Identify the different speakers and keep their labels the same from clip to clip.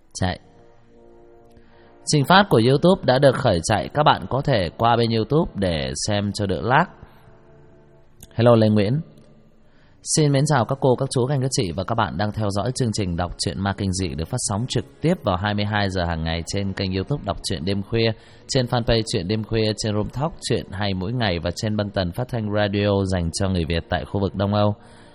Speaker 1: Chạy. Trình phát của YouTube đã được khởi chạy. Các bạn có thể qua bên YouTube để xem cho đỡ lag. Hello Lê Nguyễn. Xin mến chào các cô, các chú, các anh, các chị và các bạn đang theo dõi chương trình đọc truyện ma kinh dị được phát sóng trực tiếp vào 22 giờ hàng ngày trên kênh YouTube Đọc truyện đêm khuya, trên fanpage Truyện đêm khuya, trên Room Talk truyện hay mỗi ngày và trên băng tần phát thanh radio dành cho người Việt tại khu vực Đông Âu.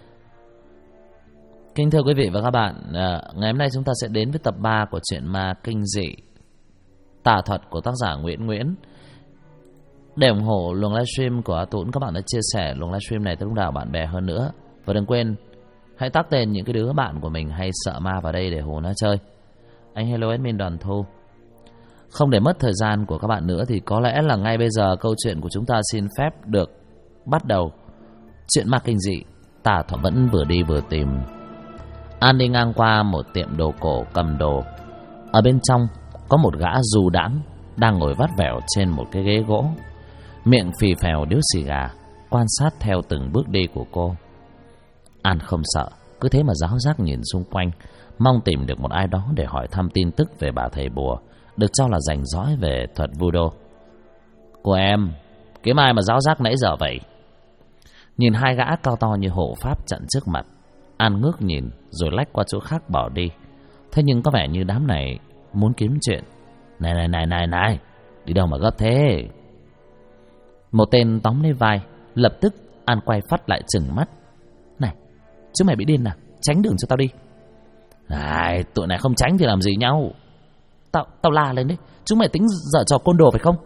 Speaker 1: Kính thưa quý vị và các bạn, ngày hôm nay chúng ta sẽ đến với tập 3 của truyện ma kinh dị Tà thuật của tác giả Nguyễn Nguyễn. Để ủng hộ luồng livestream của A Tũng, các bạn đã chia sẻ luồng livestream này tới đông đảo bạn bè hơn nữa. Và đừng quên hãy tag tên những cái đứa bạn của mình hay sợ ma vào đây để hù nó chơi. Anh hello admin Đoàn Thu. Không để mất thời gian của các bạn nữa thì có lẽ là ngay bây giờ câu chuyện của chúng ta xin phép được bắt đầu. Chuyện ma kinh dị Tà thuật vẫn vừa đi vừa tìm. An đi ngang qua một tiệm đồ cổ cầm đồ. Ở bên trong có một gã du đãng đang ngồi vắt vẻo trên một cái ghế gỗ, miệng phì phèo điếu xì gà, quan sát theo từng bước đi của cô. An không sợ, cứ thế mà ráo rác nhìn xung quanh, mong tìm được một ai đó để hỏi thăm tin tức về bà thầy bùa được cho là rành rõi về thuật voodoo. Cô em, kiếm ai mà ráo rác nãy giờ vậy? Nhìn hai gã cao to như hộ pháp chặn trước mặt, An ngước nhìn rồi lách qua chỗ khác bỏ đi. Thế nhưng có vẻ như đám này muốn kiếm chuyện. Này, đi đâu mà gấp thế? Một tên tóm lấy vai. Lập tức An quay phát lại trừng mắt. Này, chúng mày bị điên à? Tránh đường cho tao đi. Này, tụi này không tránh thì làm gì nhau? Tao la lên đấy. Chúng mày tính dở trò côn đồ phải không?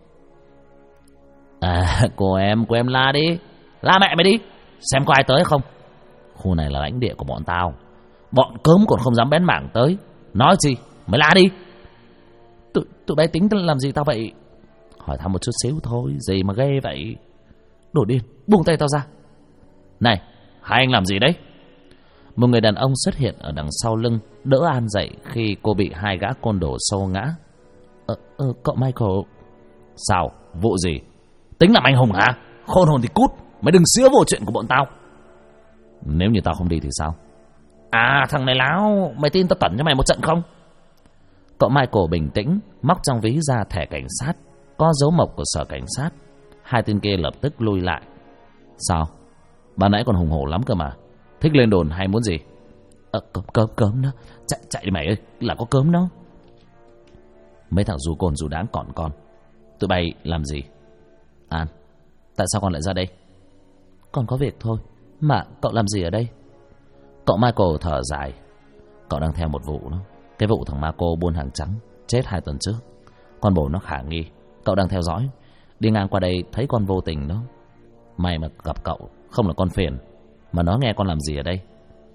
Speaker 1: À, cô em la đi. La mẹ mày đi. Xem có ai tới không? Khu này là lãnh địa của bọn tao. Bọn cớm còn không dám bén mảng tới. Nói gì? Mày la đi. Tụi bay tính làm gì tao vậy? Hỏi thăm một chút xíu thôi. Gì mà ghê vậy? Đồ điên, buông tay tao ra. Này, hai anh làm gì đấy? Một người đàn ông xuất hiện ở đằng sau lưng, đỡ An dậy khi cô bị hai gã côn đồ xô ngã. Cậu Michael. Sao? Vụ gì? Tính làm anh hùng hả? Khôn hồn thì cút. Mày đừng xía vô chuyện của bọn tao. Nếu như tao không đi thì sao? À, thằng này láo. Mày tin tao tẩn cho mày một trận không? Cậu Michael bình tĩnh móc trong ví ra thẻ cảnh sát có dấu mộc của sở cảnh sát. Hai tên kia lập tức lui lại. Sao? Ban nãy còn hùng hổ lắm cơ mà. Thích lên đồn hay muốn gì? Cớm đó. Chạy đi mày ơi, là có cớm đó. Mấy thằng dù cồn dù đáng còn con. Tụi bay làm gì? An, tại sao con lại ra đây? Con có việc thôi. Mà cậu làm gì ở đây? Cậu Michael thở dài. Cậu đang theo một vụ đó. Cái vụ thằng Marco buôn hàng trắng chết 2 tuần trước. Con bồ nó khả nghi. Cậu đang theo dõi. Đi ngang qua đây thấy con vô tình đó. May mà gặp cậu, không là con phiền. Mà nó nghe con làm gì ở đây?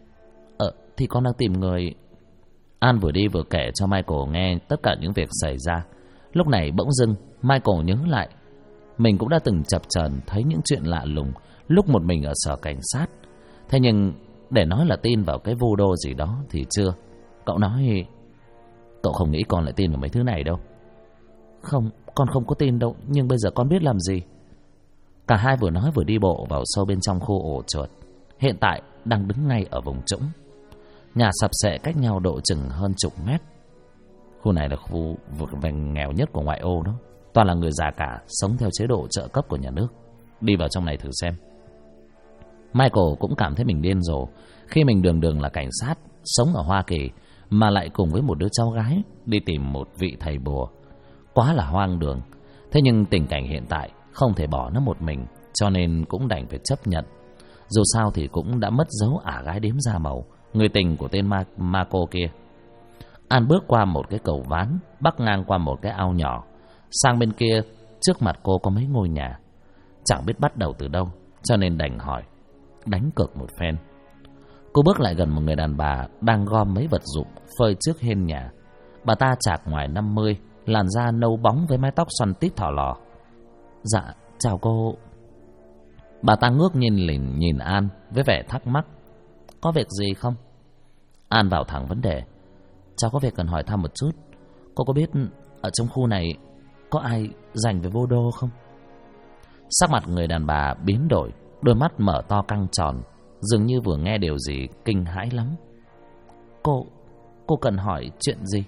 Speaker 1: Thì con đang tìm người. An vừa đi vừa kể cho Michael nghe tất cả những việc xảy ra. Lúc này bỗng dưng Michael nhớ lại mình cũng đã từng chập chờn thấy những chuyện lạ lùng lúc một mình ở sở cảnh sát. Thế nhưng để nói là tin vào cái voodoo gì đó thì chưa. Cậu nói cậu không nghĩ con lại tin vào mấy thứ này đâu. Không, con không có tin đâu. Nhưng bây giờ con biết làm gì? Cả hai vừa nói vừa đi bộ vào sâu bên trong khu ổ chuột. Hiện tại đang đứng ngay ở vùng trũng. Nhà sập xệ cách nhau độ chừng hơn chục mét. Khu này là khu vực nghèo nhất của ngoại ô đó. Toàn là người già cả, sống theo chế độ trợ cấp của nhà nước. Đi vào trong này thử xem. Michael cũng cảm thấy mình điên rồ khi mình đường là cảnh sát, sống ở Hoa Kỳ, mà lại cùng với một đứa cháu gái đi tìm một vị thầy bùa. Quá là hoang đường. Thế nhưng tình cảnh hiện tại không thể bỏ nó một mình, cho nên cũng đành phải chấp nhận. Dù sao thì cũng đã mất dấu ả gái đếm da màu, người tình của tên Marco kia. An bước qua một cái cầu ván, bắc ngang qua một cái ao nhỏ. Sang bên kia, trước mặt cô có mấy ngôi nhà. Chẳng biết bắt đầu từ đâu, cho nên đành hỏi, đánh cược một phen. Cô bước lại gần một người đàn bà đang gom mấy vật dụng phơi trước hiên nhà. Bà ta chạc ngoài 50, làn da nâu bóng với mái tóc xoăn tít thỏ lò. Dạ, chào cô. Bà ta ngước nhìn An với vẻ thắc mắc. Có việc gì không? An vào thẳng vấn đề. Cháu có việc cần hỏi thăm một chút. Cô có biết ở trong khu này có ai rành về voodoo không? Sắc mặt người đàn bà biến đổi, đôi mắt mở to căng tròn, dường như vừa nghe điều gì kinh hãi lắm. Cô cần hỏi chuyện gì?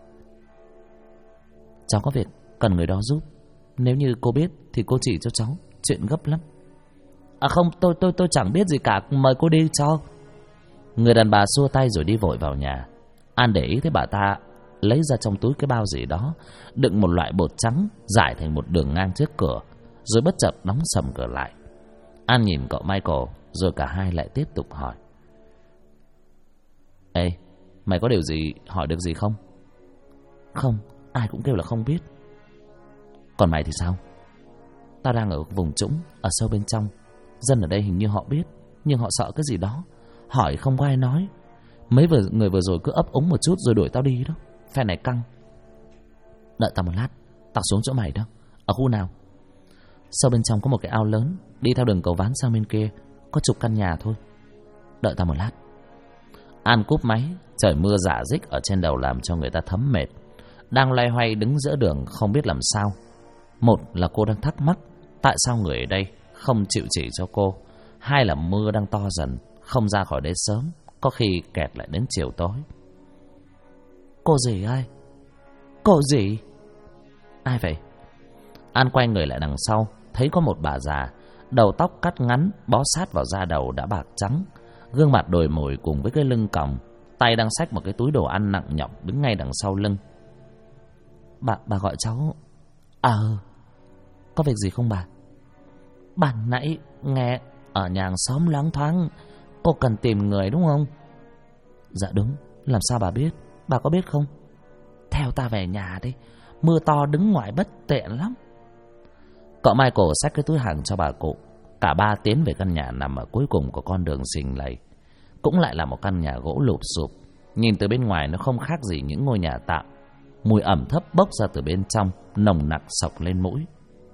Speaker 1: Cháu có việc cần người đó giúp. Nếu như cô biết thì cô chỉ cho cháu. Chuyện gấp lắm. À không, tôi chẳng biết gì cả. Mời cô đi cho. Người đàn bà xua tay rồi đi vội vào nhà. An để ý thấy bà ta lấy ra trong túi cái bao gì đó, đựng một loại bột trắng rải thành một đường ngang trước cửa, rồi bất chợt đóng sầm cửa lại. An nhìn cậu Michael, rồi cả hai lại tiếp tục hỏi. Ê, mày có điều gì hỏi được gì không? Không, ai cũng kêu là không biết. Còn mày thì sao? Tao đang ở vùng trũng, ở sâu bên trong. Dân ở đây hình như họ biết, nhưng họ sợ cái gì đó. Hỏi không có ai nói. Mấy người vừa rồi cứ ấp úng một chút rồi đuổi tao đi đó. Phe này căng. Đợi tao một lát, tao xuống chỗ mày đó. Ở khu nào? Sâu bên trong có một cái ao lớn, đi theo đường cầu ván sang bên kia, có chục căn nhà thôi. Đợi tao một lát. An cúp máy. Trời mưa rả rích ở trên đầu làm cho người ta thấm mệt. Đang loay hoay đứng giữa đường không biết làm sao. Một là cô đang thắc mắc tại sao người ở đây không chịu chỉ cho cô. Hai là mưa đang to dần, không ra khỏi đây sớm, có khi kẹt lại đến chiều tối. Cô gì ai? Cô gì? Ai vậy? An quay người lại đằng sau, thấy có một bà già, đầu tóc cắt ngắn, bó sát vào da đầu đã bạc trắng, gương mặt đồi mồi cùng với cái lưng còng, tay đang xách một cái túi đồ ăn nặng nhọc đứng ngay đằng sau lưng. Bà gọi cháu. Có việc gì không bà? Ban nãy nghe ở nhà hàng xóm loáng thoáng cô cần tìm người đúng không? Dạ đúng. Làm sao bà biết? Bà có biết không? Theo ta về nhà đi. Mưa to đứng ngoài bất tiện lắm. Cậu Michael xách cái túi hàng cho bà cụ. Cả ba tiến về căn nhà nằm ở cuối cùng của con đường xình lầy. Cũng lại là một căn nhà gỗ lụp xụp. Nhìn từ bên ngoài nó không khác gì những ngôi nhà tạm. Mùi ẩm thấp bốc ra từ bên trong, nồng nặc xộc lên mũi.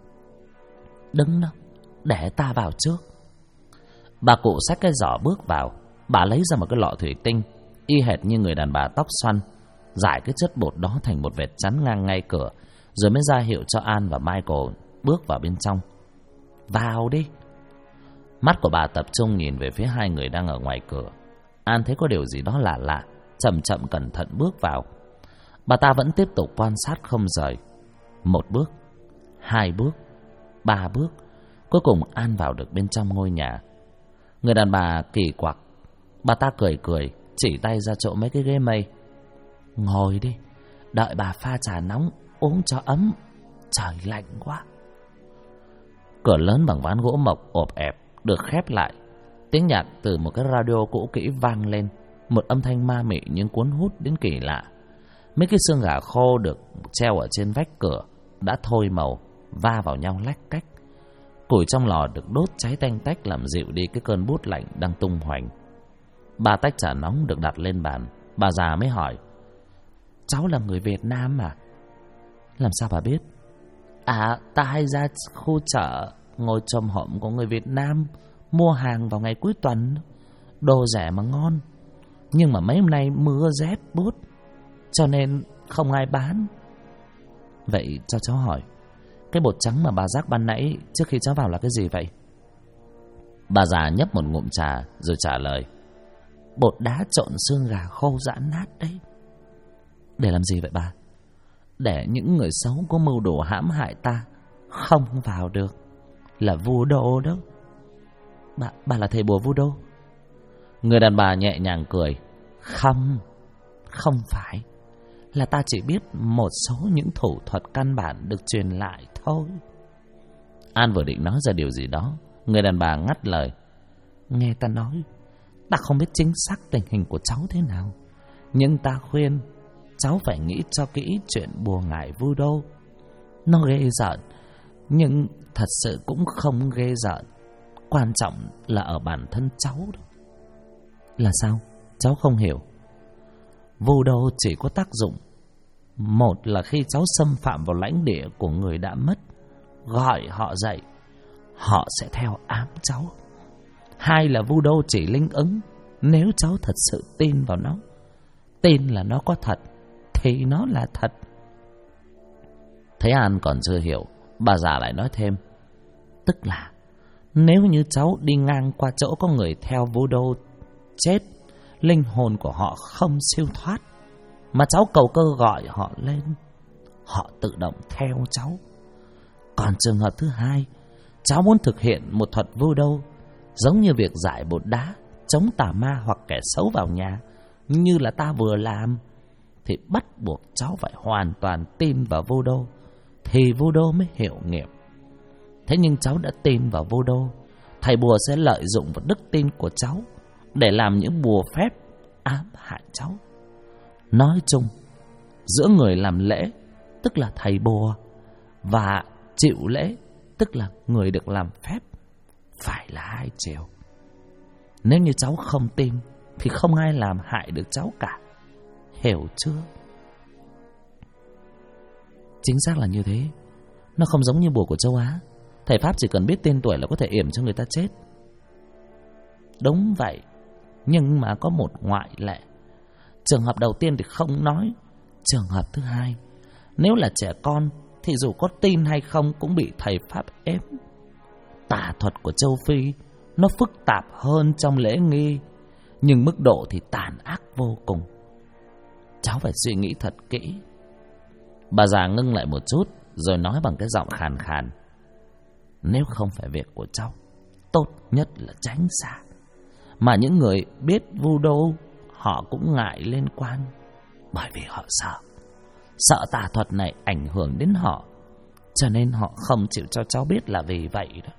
Speaker 1: Đứng đó, để ta vào trước. Bà cụ xách cái giỏ bước vào. Bà lấy ra một cái lọ thủy tinh, y hệt như người đàn bà tóc xoăn, rải cái chất bột đó thành một vệt chắn ngang ngay cửa, rồi mới ra hiệu cho An và Michael bước vào bên trong. Vào đi. Mắt của bà tập trung nhìn về phía hai người đang ở ngoài cửa. An thấy có điều gì đó lạ lạ, chậm chậm cẩn thận bước vào. Bà ta vẫn tiếp tục quan sát không rời. Một bước, hai bước, ba bước. Cuối cùng An vào được bên trong ngôi nhà. Người đàn bà kỳ quặc. Bà ta cười cười, chỉ tay ra chỗ mấy cái ghế mây. Ngồi đi, đợi bà pha trà nóng uống cho ấm. Trời lạnh quá. Cửa lớn bằng ván gỗ mộc ộp ẹp được khép lại. Tiếng nhạc từ một cái radio cũ kỹ vang lên, một âm thanh ma mị nhưng cuốn hút đến kỳ lạ. Mấy cái xương gà khô được treo ở trên vách cửa đã thôi màu, va vào nhau lách cách. Củi trong lò được đốt cháy tanh tách làm dịu đi cái cơn bút lạnh đang tung hoành. 3 tách trà nóng được đặt lên bàn. Bà già mới hỏi. Cháu là người Việt Nam à? Làm sao bà biết? À, ta hay ra khu chợ ngồi chồm hổm của người Việt Nam, mua hàng vào ngày cuối tuần. Đồ rẻ mà ngon. Nhưng mà mấy hôm nay mưa rét buốt, cho nên không ai bán. Vậy cho cháu hỏi, cái bột trắng mà bà rắc ban nãy trước khi cháu vào là cái gì vậy? Bà già nhấp một ngụm trà rồi trả lời. Bột đá trộn xương gà khô giã nát đấy. Để làm gì vậy bà? Để những người xấu có mưu đồ hãm hại ta không vào được. Là vu đô đó. Bà là thầy bùa vu đô? Người đàn bà nhẹ nhàng cười. Không phải. Là ta chỉ biết một số những thủ thuật căn bản được truyền lại thôi. An vừa định nói ra điều gì đó, người đàn bà ngắt lời. Nghe ta nói, ta không biết chính xác tình hình của cháu thế nào, nhưng ta khuyên cháu phải nghĩ cho kỹ chuyện bùa ngải vu đô. Nó ghê rợn, nhưng thật sự cũng không ghê rợn. Quan trọng là ở bản thân cháu đó. Là sao? Cháu không hiểu. Vu đô chỉ có tác dụng một là khi cháu xâm phạm vào lãnh địa của người đã mất, gọi họ dậy, họ sẽ theo ám cháu. Hai là vu đô chỉ linh ứng nếu cháu thật sự tin vào nó, tin là nó có thật thì nó là thật. Thấy An còn chưa hiểu, bà già lại nói thêm. Tức là nếu như cháu đi ngang qua chỗ có người theo vu đô chết, linh hồn của họ không siêu thoát, mà cháu cầu cơ gọi họ lên, họ tự động theo cháu. Còn trường hợp thứ hai, cháu muốn thực hiện một thuật voodoo giống như việc giải bột đá chống tà ma hoặc kẻ xấu vào nhà như là ta vừa làm, thì bắt buộc cháu phải hoàn toàn tin vào voodoo thì voodoo mới hiệu nghiệm. Thế nhưng cháu đã tin vào voodoo, thầy bùa sẽ lợi dụng vào đức tin của cháu để làm những bùa phép ám hại cháu. Nói chung, giữa người làm lễ, tức là thầy bùa, và chịu lễ, tức là người được làm phép, phải là hai chiều. Nếu như cháu không tin thì không ai làm hại được cháu cả, hiểu chưa? Chính xác là như thế. Nó không giống như bùa của châu Á, thầy pháp chỉ cần biết tên tuổi là có thể yểm cho người ta chết. Đúng vậy, nhưng mà có một ngoại lệ. Trường hợp đầu tiên thì không nói. Trường hợp thứ hai, nếu là trẻ con thì dù có tin hay không cũng bị thầy pháp ép. Tà thuật của châu Phi nó phức tạp hơn trong lễ nghi, nhưng mức độ thì tàn ác vô cùng. Cháu phải suy nghĩ thật kỹ. Bà già ngưng lại một chút rồi nói bằng cái giọng khàn khàn: nếu không phải việc của cháu, tốt nhất là tránh xa. Mà những người biết voodoo họ cũng ngại liên quan, bởi vì họ sợ tà thuật này ảnh hưởng đến họ, cho nên họ không chịu cho cháu biết là vì vậy đó.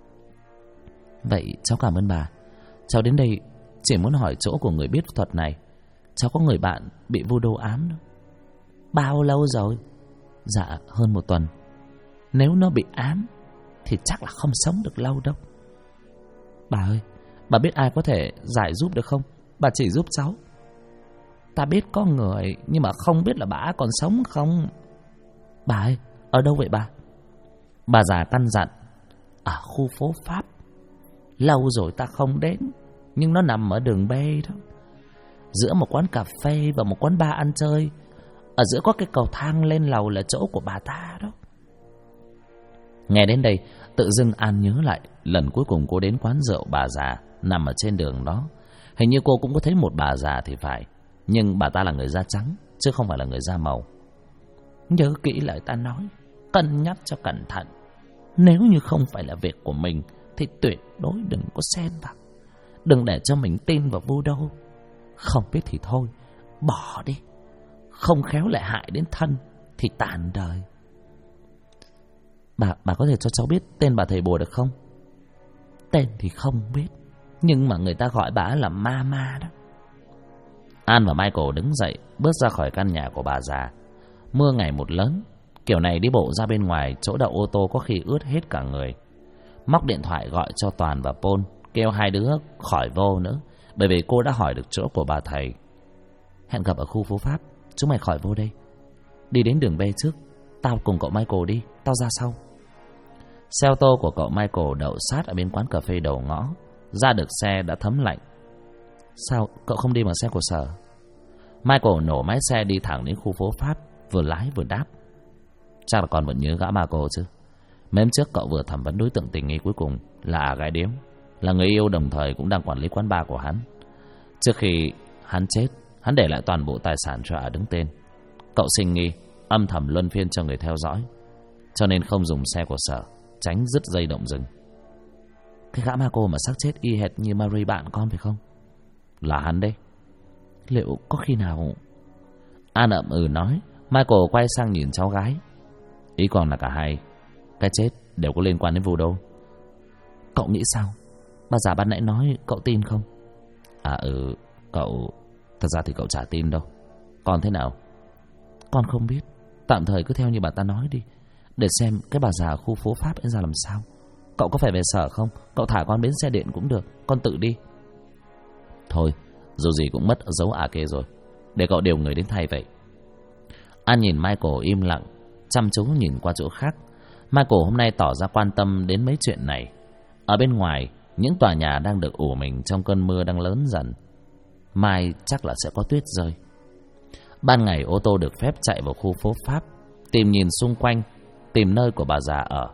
Speaker 1: Vậy cháu cảm ơn bà. Cháu đến đây chỉ muốn hỏi chỗ của người biết thuật này. Cháu có người bạn bị voodoo ám đó. Bao lâu rồi? Dạ hơn 1 tuần. Nếu nó bị ám thì chắc là không sống được lâu đâu. Bà ơi, bà biết ai có thể giải giúp được không? Bà chỉ giúp cháu. Ta biết có người, nhưng mà không biết là bà còn sống không. Bà ơi, ở đâu vậy bà? Bà già căn dặn: ở khu phố Pháp. Lâu rồi ta không đến, nhưng nó nằm ở đường B đó, giữa một quán cà phê và một quán bar ăn chơi. Ở giữa có cái cầu thang lên lầu là chỗ của bà ta đó. Nghe đến đây, tự dưng An nhớ lại lần cuối cùng cô đến quán rượu bà già nằm ở trên đường đó. Hình như cô cũng có thấy một bà già thì phải, nhưng bà ta là người da trắng chứ không phải là người da màu. Nhớ kỹ lời ta nói, cân nhắc cho cẩn thận. Nếu như không phải là việc của mình thì tuyệt đối đừng có xen vào. Đừng để cho mình tin vào voodoo. Không biết thì thôi, bỏ đi. Không khéo lại hại đến thân thì tàn đời. Bà có thể cho cháu biết tên bà thầy bùa được không? Tên thì không biết, nhưng mà người ta gọi bà là Mama đó. An và Michael đứng dậy, bước ra khỏi căn nhà của bà già. Mưa ngày một lớn, kiểu này đi bộ ra bên ngoài, chỗ đậu ô tô có khi ướt hết cả người. Móc điện thoại gọi cho Toàn và Pôn, kêu hai đứa khỏi vô nữa, bởi vì cô đã hỏi được chỗ của bà thầy. Hẹn gặp ở khu phố Pháp, chúng mày khỏi vô đây. Đi đến đường B trước, tao cùng cậu Michael đi, tao ra sau. Xe ô tô của cậu Michael đậu sát ở bên quán cà phê đầu ngõ. Ra được xe đã thấm lạnh. Sao cậu không đi bằng xe của sở? Michael nổ máy xe đi thẳng đến khu phố Pháp, vừa lái vừa đáp: chắc là con vẫn nhớ gã Marco chứ. Mấy hôm trước cậu vừa thẩm vấn đối tượng tình nghi cuối cùng là gái điếm, là người yêu đồng thời cũng đang quản lý quán bar của hắn. Trước khi hắn chết, hắn để lại toàn bộ tài sản cho đứng tên. Cậu sinh nghi, âm thầm luân phiên cho người theo dõi, cho nên không dùng xe của sở, tránh dứt dây động rừng. Cái gã Marco mà xác chết y hệt như Marie bạn con phải không? Là hắn đấy. Liệu có khi nào... An ậm ừ nói. Michael quay sang nhìn cháu gái. Ý con là cả hai cái chết đều có liên quan đến voodoo. Cậu nghĩ sao? Bà già ban nãy nói cậu tin không? À cậu... Thật ra thì cậu chả tin đâu. Con thế nào? Con không biết. Tạm thời cứ theo như bà ta nói đi, để xem cái bà già khu phố Pháp ấy ra làm sao. Cậu có phải về sở không? Cậu thả con bến xe điện cũng được, con tự đi. Thôi, dù gì cũng mất dấu kê rồi, để cậu điều người đến thay vậy. An nhìn Michael im lặng, chăm chú nhìn qua chỗ khác. Michael hôm nay tỏ ra quan tâm đến mấy chuyện này. Ở bên ngoài, những tòa nhà đang được ủ mình trong cơn mưa đang lớn dần. Mai chắc là sẽ có tuyết rơi. Ban ngày ô tô được phép chạy vào khu phố Pháp, tìm nhìn xung quanh, tìm nơi của bà già ở.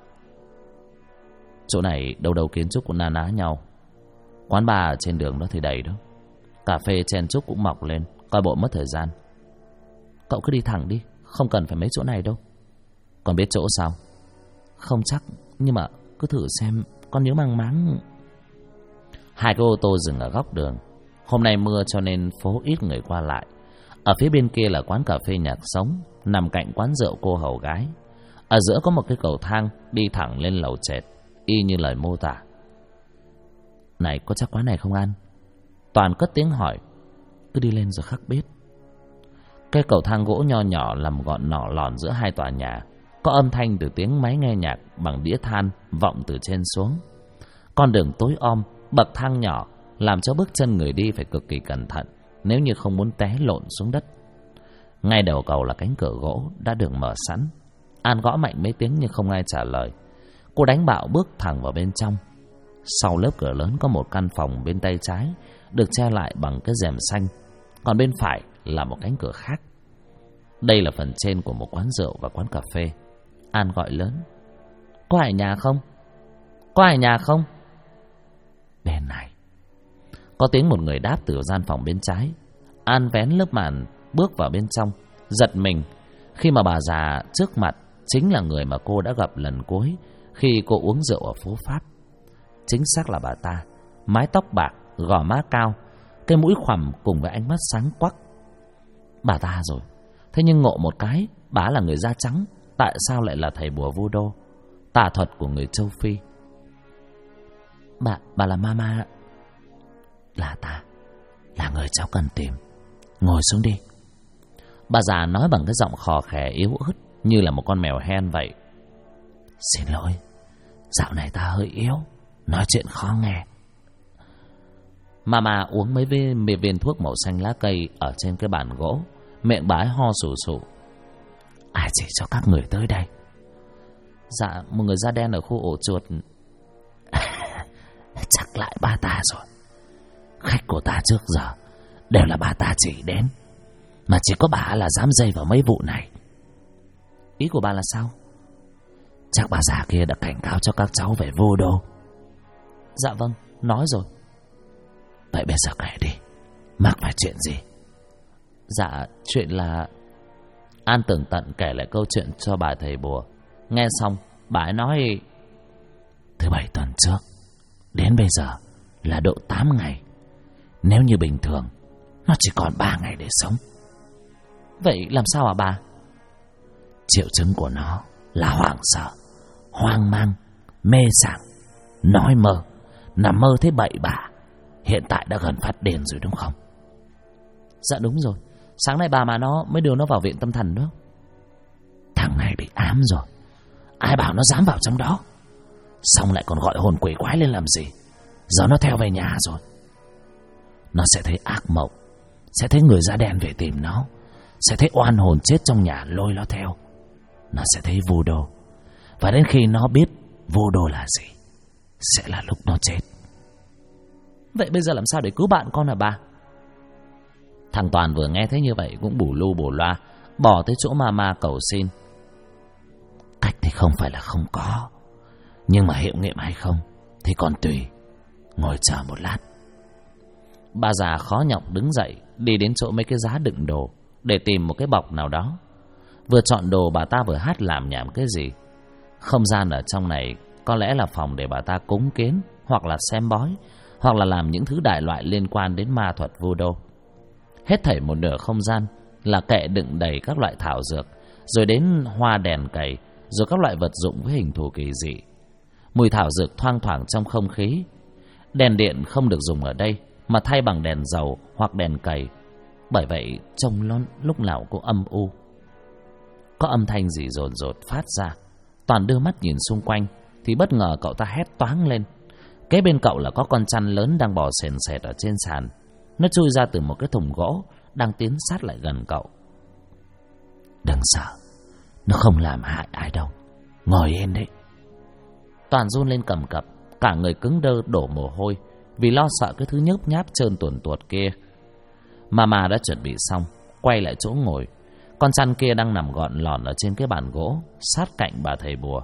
Speaker 1: Chỗ này đâu đâu kiến trúc cũng na ná nhau. Quán bar trên đường đó thì đầy đó. Cà phê chen chúc cũng mọc lên, coi bộ mất thời gian. Cậu cứ đi thẳng đi, không cần phải mấy chỗ này đâu. Con biết chỗ sao? Không chắc, nhưng mà cứ thử xem. Con nhớ mang máng. Hai cái ô tô dừng ở góc đường. Hôm nay mưa cho nên phố ít người qua lại. Ở phía bên kia là quán cà phê nhạc sống, nằm cạnh quán rượu cô hầu gái. Ở giữa có một cái cầu thang đi thẳng lên lầu trệt, y như lời mô tả. Này, có chắc quán này không An? Toàn cất tiếng hỏi. Cứ đi lên rồi khắc biết. Cái cầu thang gỗ nho nhỏ làm gọn nỏ lòn giữa hai tòa nhà. Có âm thanh từ tiếng máy nghe nhạc bằng đĩa than vọng từ trên xuống. Con đường tối om, bậc thang nhỏ làm cho bước chân người đi phải cực kỳ cẩn thận nếu như không muốn té lộn xuống đất. Ngay đầu cầu là cánh cửa gỗ đã được mở sẵn. An gõ mạnh mấy tiếng nhưng không ai trả lời. Cô đánh bạo bước thẳng vào bên trong. Sau lớp cửa lớn có một căn phòng bên tay trái được che lại bằng cái rèm xanh, còn bên phải là một cánh cửa khác. Đây là phần trên của một quán rượu và quán cà phê. An gọi lớn. Có ai nhà không? Có ai nhà không? Bên này. Có tiếng một người đáp từ gian phòng bên trái. An vén lớp màn bước vào bên trong, giật mình khi mà bà già trước mặt chính là người mà cô đã gặp lần cuối khi cô uống rượu ở phố Pháp. Chính xác là bà ta. Mái tóc bạc, gò má cao, cái mũi khoằm cùng với ánh mắt sáng quắc. Bà ta rồi. Thế nhưng ngộ một cái, bà là người da trắng, tại sao lại là thầy bùa voodoo, tà thuật của người châu Phi? Bà là Mama. Là ta, là người cháu cần tìm. Ngồi xuống đi. Bà già nói bằng cái giọng khò khè yếu ớt như là một con mèo hen vậy. Xin lỗi, dạo này ta hơi yếu, nói chuyện khó nghe. Mama uống mấy viên thuốc màu xanh lá cây ở trên cái bàn gỗ, miệng bà ấy ho sù sụ. Ai chỉ cho các người tới đây? Dạ, một người da đen ở khu ổ chuột. Chắc lại ba ta rồi. Khách của ta trước giờ đều là bà ta chỉ đến, mà chỉ có bà là dám dây vào mấy vụ này. Ý của bà là sao? Chắc bà già kia đã cảnh cáo cho các cháu về voodoo. Dạ vâng, nói rồi. Vậy bây giờ kể đi, mắc phải chuyện gì? Dạ, chuyện là... An tường tận kể lại câu chuyện cho bà thầy bùa. Nghe xong, bà ấy nói: Thứ Bảy tuần trước đến bây giờ là độ 8 ngày. Nếu như bình thường, nó chỉ còn 3 ngày để sống. Vậy làm sao hả bà? Triệu chứng của nó là hoảng sợ, hoang mang, mê sảng, nói mơ, nằm mơ thấy bậy bạ. Hiện tại đã gần phát điên rồi đúng không? Dạ đúng rồi. Sáng nay bà mà nó mới đưa nó vào viện tâm thần đó. Thằng này bị ám rồi. Ai bảo nó dám vào trong đó? Xong lại còn gọi hồn quỷ quái lên làm gì? Giờ nó theo về nhà rồi. Nó sẽ thấy ác mộng, sẽ thấy người da đen về tìm nó, sẽ thấy oan hồn chết trong nhà lôi nó theo. Nó sẽ thấy voodoo. Và đến khi nó biết voodoo là gì, sẽ là lúc nó chết. Vậy bây giờ làm sao để cứu bạn con hả bà? Thằng Toàn vừa nghe thấy như vậy cũng bù lu bù loa, bỏ tới chỗ Mama cầu xin. Cách thì không phải là không có, nhưng mà hiệu nghiệm hay không thì còn tùy. Ngồi chờ một lát. Bà già khó nhọc đứng dậy, đi đến chỗ mấy cái giá đựng đồ để tìm một cái bọc nào đó. Vừa chọn đồ bà ta vừa hát làm nhảm cái gì. Không gian ở trong này có lẽ là phòng để bà ta cúng kiến, hoặc là xem bói, hoặc là làm những thứ đại loại liên quan đến ma thuật voodoo. Hết thảy một nửa không gian là kệ đựng đầy các loại thảo dược, rồi đến hoa đèn cầy, rồi các loại vật dụng với hình thù kỳ dị. Mùi thảo dược thoang thoảng trong không khí. Đèn điện không được dùng ở đây, mà thay bằng đèn dầu hoặc đèn cầy. Bởi vậy trông nó lúc nào cũng âm u. Có âm thanh gì rồn rột phát ra. Toàn đưa mắt nhìn xung quanh thì bất ngờ cậu ta hét toáng lên. Kế bên cậu là có con chăn lớn đang bò sền sệt ở trên sàn. Nó chui ra từ một cái thùng gỗ đang tiến sát lại gần cậu. Đừng sợ, nó không làm hại ai đâu. Ngồi yên đấy. Toàn run lên cầm cập, cả người cứng đơ đổ mồ hôi vì lo sợ cái thứ nhớp nháp trơn tuồn tuột kia. Mama đã chuẩn bị xong, quay lại chỗ ngồi. Con chăn kia đang nằm gọn lòn ở trên cái bàn gỗ sát cạnh bà thầy bùa.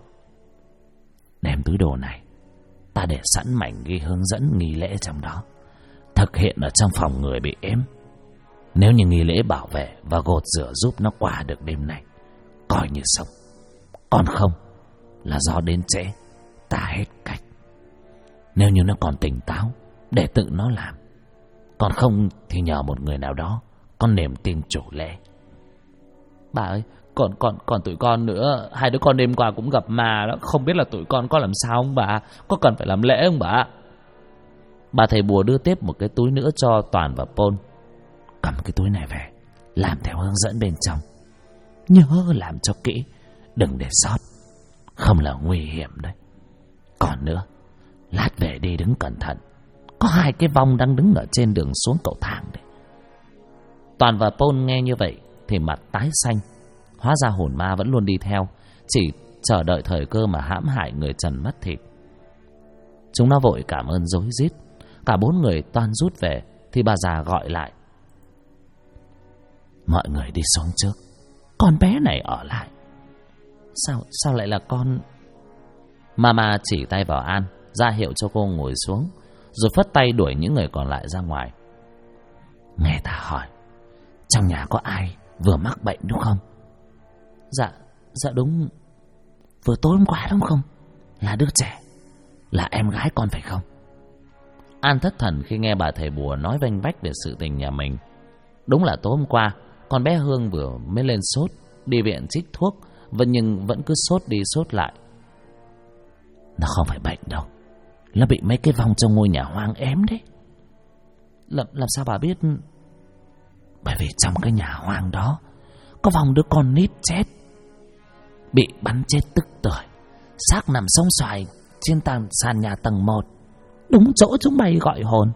Speaker 1: Đem túi đồ này, ta để sẵn mảnh ghi hướng dẫn nghi lễ trong đó. Thực hiện ở trong phòng người bị ếm. Nếu như nghi lễ bảo vệ và gột rửa giúp nó qua được đêm này, coi như sống. Còn không là do đến trễ, ta hết cách. Nếu như nó còn tỉnh táo, để tự nó làm. Còn không thì nhờ một người nào đó có niềm tin chủ lễ.
Speaker 2: Bà ơi, còn tụi con nữa. Hai đứa con đêm qua cũng gặp ma đó. Không biết là tụi con có làm sao không bà? Có cần phải làm lễ không bà?
Speaker 1: Bà thầy bùa đưa tiếp một cái túi nữa cho Toàn và Pôn. Cầm cái túi này về, làm theo hướng dẫn bên trong. Nhớ làm cho kỹ, đừng để sót, không là nguy hiểm đấy. Còn nữa, lát về đi đứng cẩn thận, có 2 cái vong đang đứng ở trên đường xuống cầu thang đấy. Toàn và Pôn nghe như vậy thì mặt tái xanh. Hóa ra hồn ma vẫn luôn đi theo, chỉ chờ đợi thời cơ mà hãm hại người trần mất thịt. Chúng nó vội cảm ơn rối rít. Cả 4 người toan rút về thì bà già gọi lại. Mọi người đi xuống trước, con bé này ở lại.
Speaker 2: Sao lại là con?
Speaker 1: Mama chỉ tay vào An, ra hiệu cho cô ngồi xuống, rồi phất tay đuổi những người còn lại ra ngoài. Nghe ta hỏi, trong nhà có ai vừa mắc bệnh đúng không?
Speaker 2: Dạ đúng.
Speaker 1: Vừa tối hôm qua đúng không? Là đứa trẻ, là em gái con phải không? An thất thần khi nghe bà thầy bùa nói vênh vách về sự tình nhà mình. Đúng là tối hôm qua con bé Hương vừa mới lên sốt, đi viện trích thuốc, nhưng vẫn cứ sốt đi sốt lại. Nó không phải bệnh đâu, nó bị mấy cái vong trong ngôi nhà hoang ém đấy.
Speaker 2: Làm sao bà biết?
Speaker 1: Bởi vì trong cái nhà hoang đó có vong đứa con nít chết, bị bắn chết tức tưởi, xác nằm sống xoài trên sàn nhà tầng 1, đúng chỗ chúng mày gọi hồn.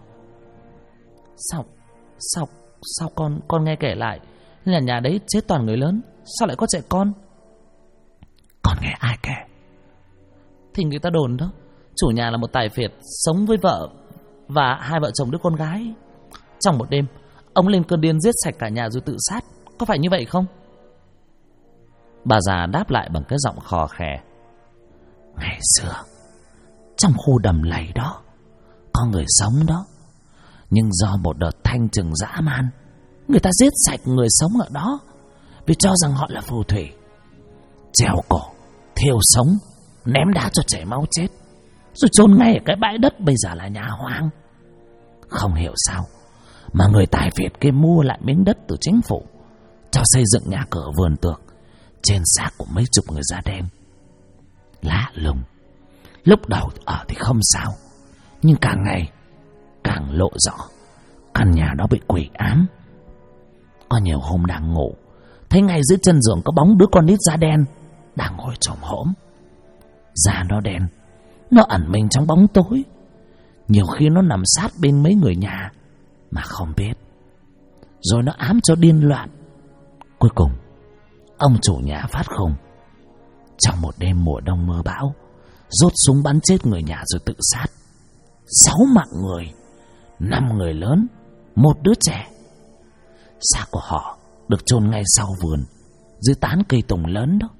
Speaker 2: Sao con nghe kể lại là nhà đấy chết toàn người lớn, sao lại có trẻ con?
Speaker 1: Con nghe ai kể?
Speaker 2: Thì người ta đồn đó, chủ nhà là một tài phiệt sống với vợ và 2 vợ chồng đứa con gái. Trong một đêm, ông lên cơn điên giết sạch cả nhà rồi tự sát. Có phải như vậy không?
Speaker 1: Bà già đáp lại bằng cái giọng khò khè. Ngày xưa, trong khu đầm lầy đó có người sống đó, nhưng do một đợt thanh trừng dã man, người ta giết sạch người sống ở đó vì cho rằng họ là phù thủy. Treo cổ, thiêu sống, ném đá cho chảy máu chết, rồi chôn ngay ở cái bãi đất bây giờ là nhà hoang. Không hiểu sao mà người tài phiệt kia mua lại miếng đất từ chính phủ, cho xây dựng nhà cửa vườn tược trên xác của mấy chục người da đen. Lạ lùng, lúc đầu ở thì không sao, nhưng càng ngày càng lộ rõ căn nhà đó bị quỷ ám. Có nhiều hôm đang ngủ, thấy ngay dưới chân giường có bóng đứa con nít da đen đang ngồi chồm hổm. Da nó đen, nó ẩn mình trong bóng tối, nhiều khi nó nằm sát bên mấy người nhà mà không biết, rồi nó ám cho điên loạn. Cuối cùng ông chủ nhà phát khùng, trong một đêm mùa đông mưa bão, rút súng bắn chết người nhà rồi tự sát. 6 mạng người, 5 người lớn, 1 đứa trẻ. Xác của họ được chôn ngay sau vườn, dưới tán cây tùng lớn đó.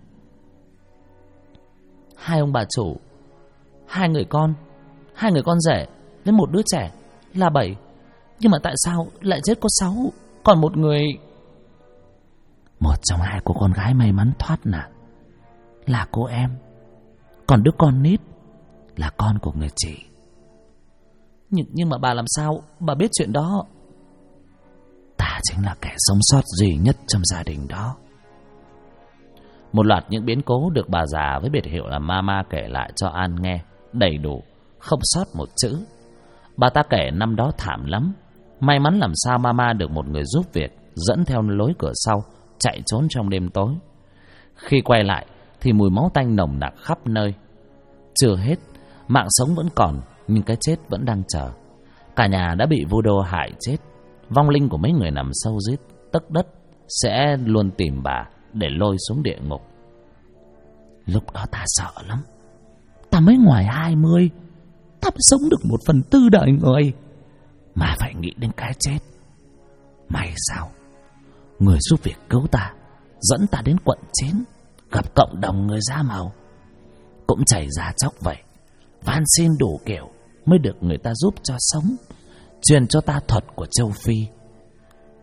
Speaker 2: 2 ông bà chủ, 2 người con, 2 người con rể với 1 đứa trẻ là 7. Nhưng mà tại sao lại chết có 6, còn 1 người?
Speaker 1: Một trong 2 cô con gái may mắn thoát nạn là cô em, còn đứa con nít là con của người chị.
Speaker 2: Nhưng mà bà làm sao bà biết chuyện đó?
Speaker 1: Ta chính là kẻ sống sót duy nhất trong gia đình đó. Một loạt những biến cố được bà già với biệt hiệu là Mama kể lại cho An nghe đầy đủ, không sót một chữ. Bà ta kể năm đó thảm lắm. May mắn làm sao Mama được một người giúp việc dẫn theo lối cửa sau, chạy trốn trong đêm tối. Khi quay lại thì mùi máu tanh nồng nặc khắp nơi. Chưa hết, mạng sống vẫn còn, nhưng cái chết vẫn đang chờ. Cả nhà đã bị voodoo hại chết. Vong linh của mấy người nằm sâu dưới tấc đất sẽ luôn tìm bà để lôi xuống địa ngục. Lúc đó ta sợ lắm. Ta mới ngoài 20, ta mới sống được 1/4 đời người mà phải nghĩ đến cái chết. May sao người giúp việc cứu ta, dẫn ta đến quận 9, gặp cộng đồng người da màu. Cũng chảy ra chóc vậy, van xin đủ kiểu mới được người ta giúp cho sống, truyền cho ta thuật của châu Phi.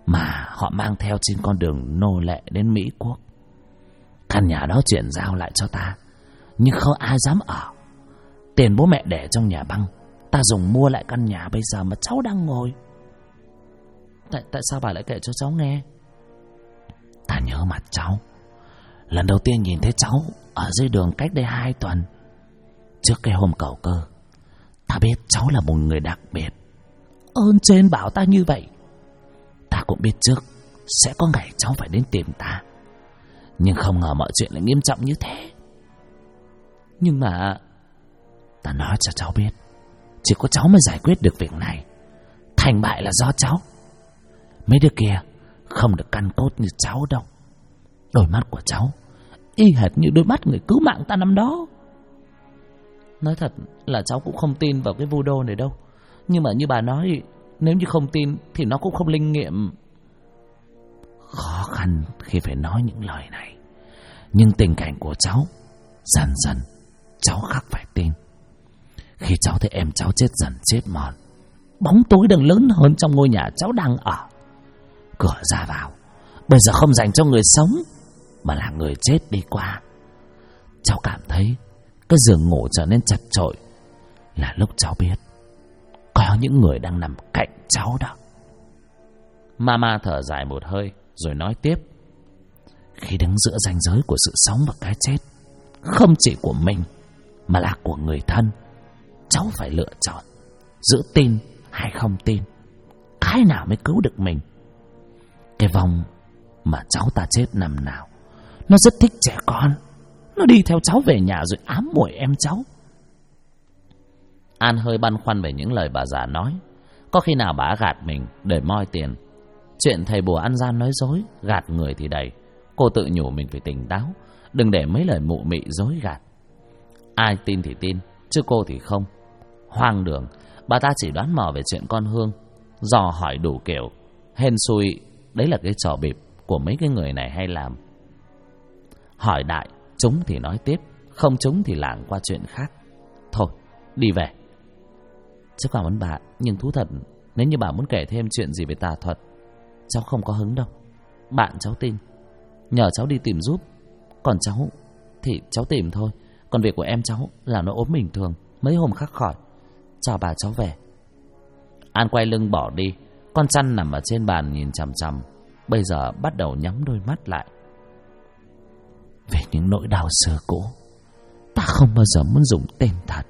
Speaker 1: mà họ mang theo trên con đường nô lệ đến Mỹ Quốc. Căn nhà đó chuyển giao lại cho ta, nhưng không ai dám ở. Tiền bố mẹ để trong nhà băng, ta dùng mua lại căn nhà bây giờ mà cháu đang ngồi.
Speaker 2: Tại sao bà lại kể cho cháu nghe?
Speaker 1: Ta nhớ mặt cháu. Lần đầu tiên nhìn thấy cháu ở dưới đường cách đây 2 tuần, trước cái hôm cầu cơ, ta biết cháu là một người đặc biệt.
Speaker 2: Ơn trên bảo ta như vậy.
Speaker 1: Ta cũng biết trước sẽ có ngày cháu phải đến tìm ta, nhưng không ngờ mọi chuyện lại nghiêm trọng như thế.
Speaker 2: Nhưng mà
Speaker 1: ta nói cho cháu biết, chỉ có cháu mới giải quyết được việc này. Thành bại là do cháu. Mấy đứa kia không được căn cốt như cháu đâu. Đôi mắt của cháu y hệt như đôi mắt người cứu mạng ta năm đó.
Speaker 2: Nói thật là cháu cũng không tin vào cái voodoo này đâu. Nhưng mà như bà nói, nếu như không tin thì nó cũng không linh nghiệm.
Speaker 1: Khó khăn khi phải nói những lời này, nhưng tình cảnh của cháu, dần dần cháu khắc phải tin. Khi cháu thấy em cháu chết dần chết mòn, bóng tối đang lớn hơn trong ngôi nhà cháu đang ở. Cửa ra vào bây giờ không dành cho người sống, mà là người chết đi qua. Cháu cảm thấy cái giường ngủ trở nên chật chội, là lúc cháu biết có những người đang nằm cạnh cháu đó.
Speaker 2: Mama thở dài một hơi rồi nói tiếp.
Speaker 1: Khi đứng giữa ranh giới của sự sống và cái chết, không chỉ của mình mà là của người thân, cháu phải lựa chọn giữa tin hay không tin. Cái nào mới cứu được mình? Cái vong mà cháu ta chết năm nào, nó rất thích trẻ con. Nó đi theo cháu về nhà rồi ám muội em cháu.
Speaker 2: An hơi băn khoăn về những lời bà già nói. Có khi nào bà gạt mình để moi tiền? Chuyện thầy bùa ăn gian nói dối, gạt người thì đầy. Cô tự nhủ mình phải tỉnh táo, đừng để mấy lời mụ mị dối gạt. Ai tin thì tin, chứ cô thì không. Hoang đường, bà ta chỉ đoán mò về chuyện con Hương, dò hỏi đủ kiểu. Hên xui, đấy là cái trò bịp của mấy cái người này hay làm. Hỏi đại, trúng thì nói tiếp, không trúng thì lảng qua chuyện khác. Thôi, đi về. Cháu cảm ơn bà, nhưng thú thật, nếu như bà muốn kể thêm chuyện gì về tà thuật, cháu không có hứng đâu. Bạn cháu tin, nhờ cháu đi tìm giúp. Còn cháu thì cháu tìm thôi. Còn việc của em cháu là nó ốm bình thường, mấy hôm khắc khỏi. Chào bà, cháu về. An quay lưng bỏ đi. Con chăn nằm ở trên bàn nhìn chằm chằm, bây giờ bắt đầu nhắm đôi mắt lại.
Speaker 1: Về những nỗi đau xưa cũ, ta không bao giờ muốn dùng tên thật.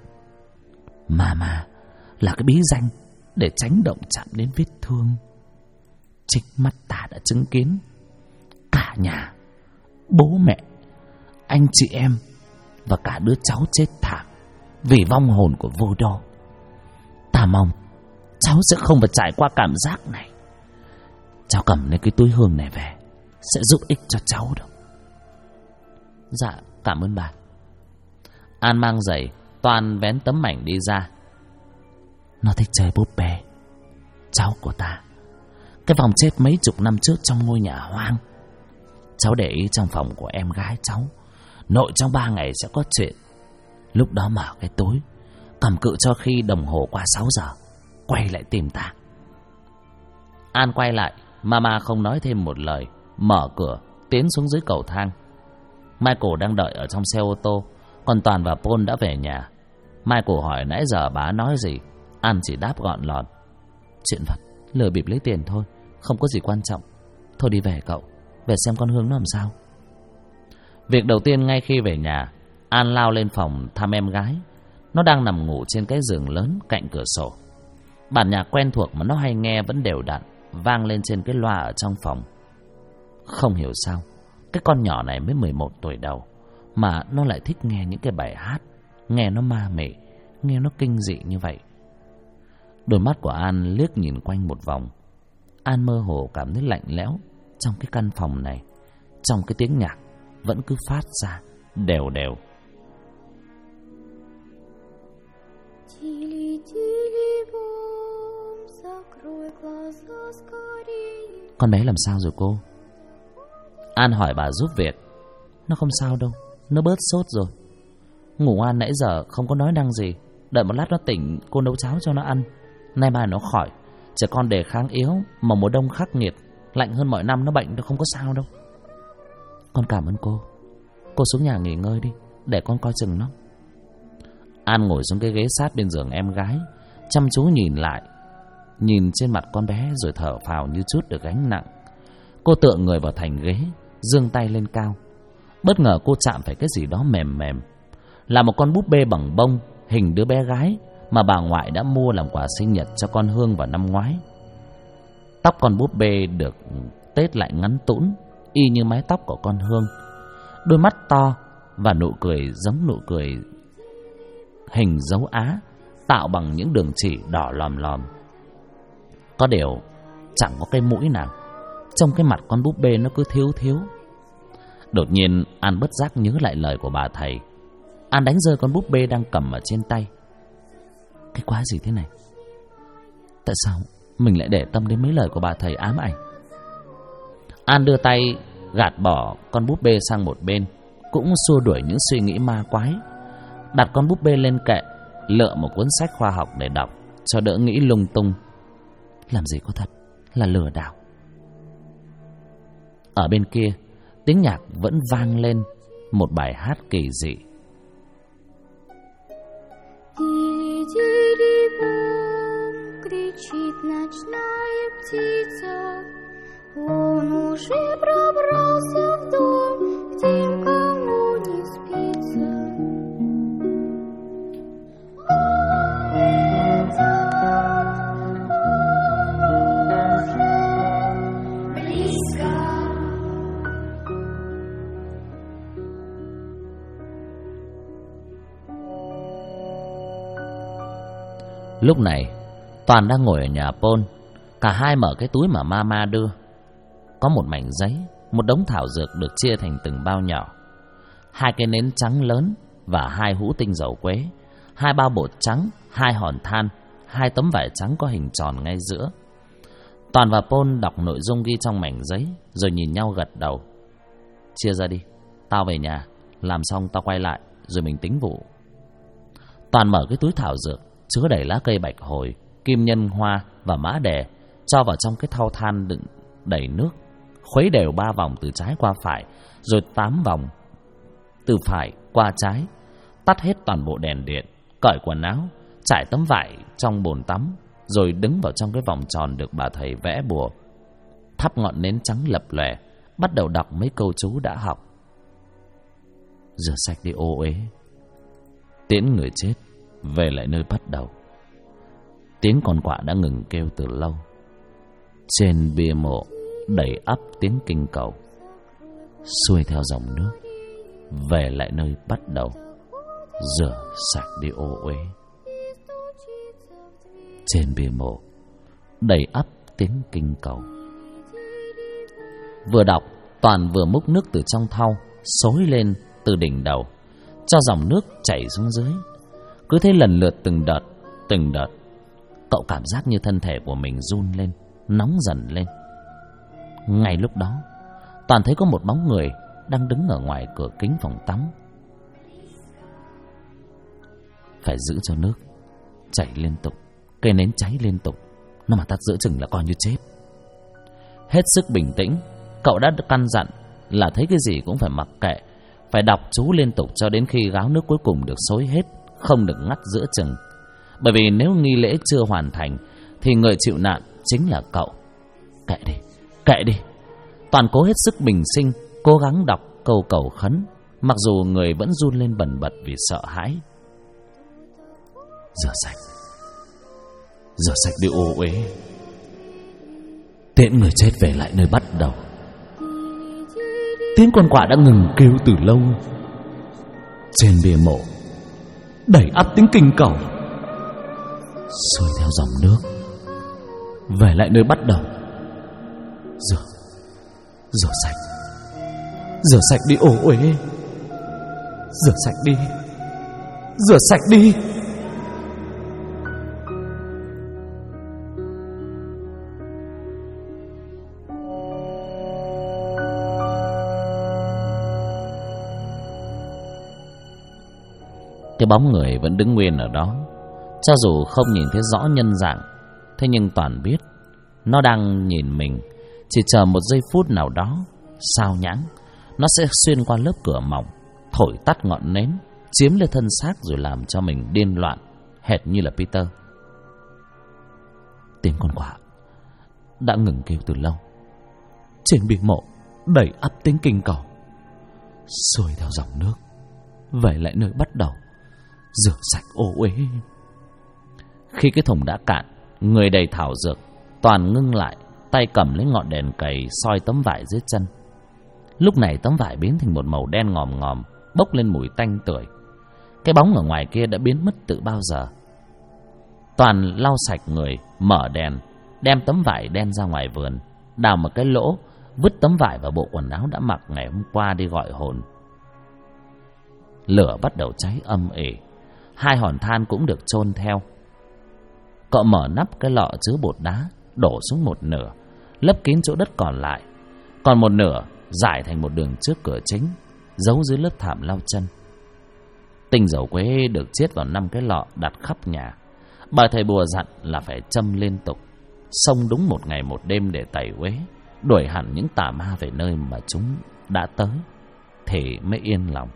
Speaker 1: Mama là cái bí danh để tránh động chạm đến vết thương. Chính mắt ta đã chứng kiến cả nhà, bố mẹ, anh chị em và cả đứa cháu chết thảm vì vong hồn của voodoo. Ta mong cháu sẽ không phải trải qua cảm giác này. Cháu cầm lấy cái túi hương này về sẽ giúp ích cho cháu đâu.
Speaker 2: Dạ, cảm ơn bà. An mang giày, Toan vén tấm mảnh đi ra.
Speaker 1: Nó thích chơi búp bê, cháu của ta. Cái vòng chết mấy chục năm trước trong ngôi nhà hoang. Cháu để ý trong phòng của em gái cháu, nội trong 3 ngày sẽ có chuyện. Lúc đó mở cái túi, cầm cự cho khi đồng hồ qua 6 giờ, quay lại tìm ta.
Speaker 2: An quay lại, Mama không nói thêm một lời, mở cửa, tiến xuống dưới cầu thang. Michael đang đợi ở trong xe ô tô, còn Toàn và Paul đã về nhà. Michael hỏi nãy giờ bà nói gì, An chỉ đáp gọn lọt. Chuyện vặt, lừa bịp lấy tiền thôi, không có gì quan trọng. Thôi đi về cậu, về xem con Hương nó làm sao. Việc đầu tiên ngay khi về nhà, An lao lên phòng thăm em gái. Nó đang nằm ngủ trên cái giường lớn cạnh cửa sổ. Bản nhạc quen thuộc mà nó hay nghe vẫn đều đặn vang lên trên cái loa ở trong phòng. Không hiểu sao cái con nhỏ này mới 11 tuổi đầu mà nó lại thích nghe những cái bài hát, nghe nó ma mị, nghe nó kinh dị như vậy. Đôi mắt của An liếc nhìn quanh một vòng. An mơ hồ cảm thấy lạnh lẽo trong cái căn phòng này, trong cái tiếng nhạc vẫn cứ phát ra đều đều. Con bé làm sao rồi cô? An hỏi bà giúp việc. Nó không sao đâu, nó bớt sốt rồi. Ngủ ngoan nãy giờ không có nói năng gì. Đợi một lát nó tỉnh cô nấu cháo cho nó ăn. Nay mai nó khỏi. Trẻ con đề kháng yếu mà mùa đông khắc nghiệt, lạnh hơn mọi năm, nó bệnh nó không có sao đâu. Con cảm ơn cô. Cô xuống nhà nghỉ ngơi đi, để con coi chừng nó.
Speaker 1: An ngồi xuống cái ghế sát bên giường em gái, chăm chú nhìn trên mặt con bé rồi thở phào như chút được gánh nặng. Cô tựa người vào thành ghế, giương tay lên cao. Bất ngờ cô chạm phải cái gì đó mềm mềm, là một con búp bê bằng bông hình đứa bé gái mà bà ngoại đã mua làm quà sinh nhật cho con Hương vào năm ngoái. Tóc con búp bê được tết lại ngắn tũn, y như mái tóc của con Hương. Đôi mắt to và nụ cười giống nụ cười hình dấu Á, tạo bằng những đường chỉ đỏ lòm lòm. Có điều chẳng có cái mũi nào, trong cái mặt con búp bê nó cứ thiếu thiếu. Đột nhiên An bất giác nhớ lại lời của bà thầy. An đánh rơi con búp bê đang cầm ở trên tay. Cái quái gì thế này? Tại sao mình lại để tâm đến mấy lời của bà thầy ám ảnh? An đưa tay gạt bỏ con búp bê sang một bên, cũng xua đuổi những suy nghĩ ma quái. Đặt con búp bê lên kệ, lựa một cuốn sách khoa học để đọc cho đỡ nghĩ lung tung. Làm gì có thật là lừa đảo. Ở bên kia, tiếng nhạc vẫn vang lên một bài hát kỳ dị. Lúc này Toàn đang ngồi ở nhà Pôn. Cả hai mở cái túi mà Mama đưa. Có một mảnh giấy, một đống thảo dược được chia thành từng bao nhỏ, 2 cái nến trắng lớn và 2 hũ tinh dầu quế, 2 bao bột trắng, 2 hòn than, 2 tấm vải trắng có hình tròn ngay giữa. Toàn và Pôn đọc nội dung ghi trong mảnh giấy rồi nhìn nhau gật đầu. Chia ra đi, tao về nhà, làm xong tao quay lại rồi mình tính vụ. Toàn mở cái túi thảo dược chứa đầy lá cây bạch hồi, kim nhân hoa và mã đề, cho vào trong cái thau than đựng đầy nước, khuấy đều 3 vòng từ trái qua phải, rồi 8 vòng từ phải qua trái. Tắt hết toàn bộ đèn điện, cởi quần áo, trải tấm vải trong bồn tắm, rồi đứng vào trong cái vòng tròn được bà thầy vẽ bùa. Thắp ngọn nến trắng lập lòe, bắt đầu đọc mấy câu chú đã học. Rửa sạch đi ô uế, tiễn người chết về lại nơi bắt đầu. Tiếng con quạ đã ngừng kêu từ lâu. Trên bia mộ đầy ắp tiếng kinh cầu. Xuôi theo dòng nước về lại nơi bắt đầu. Rửa sạch đi ô uế. Trên bia mộ đầy ắp tiếng kinh cầu. Vừa đọc, Toàn vừa múc nước từ trong thau xối lên từ đỉnh đầu, cho dòng nước chảy xuống dưới. Cứ thế lần lượt từng đợt, cậu cảm giác như thân thể của mình run lên, nóng dần lên. Ngay lúc đó, Toàn thấy có một bóng người đang đứng ở ngoài cửa kính phòng tắm. Phải giữ cho nước chảy liên tục, cây nến cháy liên tục, nó mà tắt giữa chừng là coi như chết. Hết sức bình tĩnh, cậu đã căn dặn là thấy cái gì cũng phải mặc kệ, phải đọc chú liên tục cho đến khi gáo nước cuối cùng được xối hết, không được ngắt giữa chừng. Bởi vì nếu nghi lễ chưa hoàn thành thì người chịu nạn chính là cậu. Kệ đi. Toàn cố hết sức bình sinh, cố gắng đọc câu cầu khấn, mặc dù người vẫn run lên bần bật vì sợ hãi. Rửa sạch đi ô uế, tiễn người chết về lại nơi bắt đầu. Tiếng con quạ đã ngừng kêu từ lâu. Trên bia mộ đầy ắp tiếng kinh cầu. Xuôi theo dòng nước về lại nơi bắt đầu. Rửa sạch đi ô uế. Rửa sạch đi. Cái bóng người vẫn đứng nguyên ở đó, cho dù không nhìn thấy rõ nhân dạng, thế nhưng Toàn biết nó đang nhìn mình, Chỉ chờ một giây phút nào đó, sao nhãng, nó sẽ xuyên qua lớp cửa mỏng, thổi tắt ngọn nến, chiếm lấy thân xác rồi làm cho mình điên loạn, hệt như là Peter. Tiếng con quạ đã ngừng kêu từ lâu. Trên bia mộ đầy ắp tiếng kinh cầu, xuôi theo dòng nước về lại nơi bắt đầu, rửa sạch ô uế. Khi cái thùng đã cạn, người đầy thảo dược, Toàn ngưng lại, tay cầm lấy ngọn đèn cầy soi tấm vải dưới chân. Lúc này tấm vải biến thành một màu đen ngòm ngòm, bốc lên mùi tanh tưởi. Cái bóng ở ngoài kia đã biến mất từ bao giờ. Toàn lau sạch người, mở đèn, đem tấm vải đen ra ngoài vườn, đào một cái lỗ, vứt tấm vải vào bộ quần áo đã mặc ngày hôm qua đi gọi hồn. Lửa bắt đầu cháy âm ỉ, 2 hòn than cũng được chôn theo. Cậu mở nắp cái lọ chứa bột đá, đổ xuống một nửa, lấp kín chỗ đất còn lại, còn một nửa rải thành một đường trước cửa chính, giấu dưới lớp thảm lau chân. Tinh dầu quế được chiết vào 5 cái lọ đặt khắp nhà. Bà thầy bùa dặn là phải châm liên tục, xông đúng 1 ngày 1 đêm để tẩy uế, đuổi hẳn những tà ma về nơi mà chúng đã tới, thì mới yên lòng.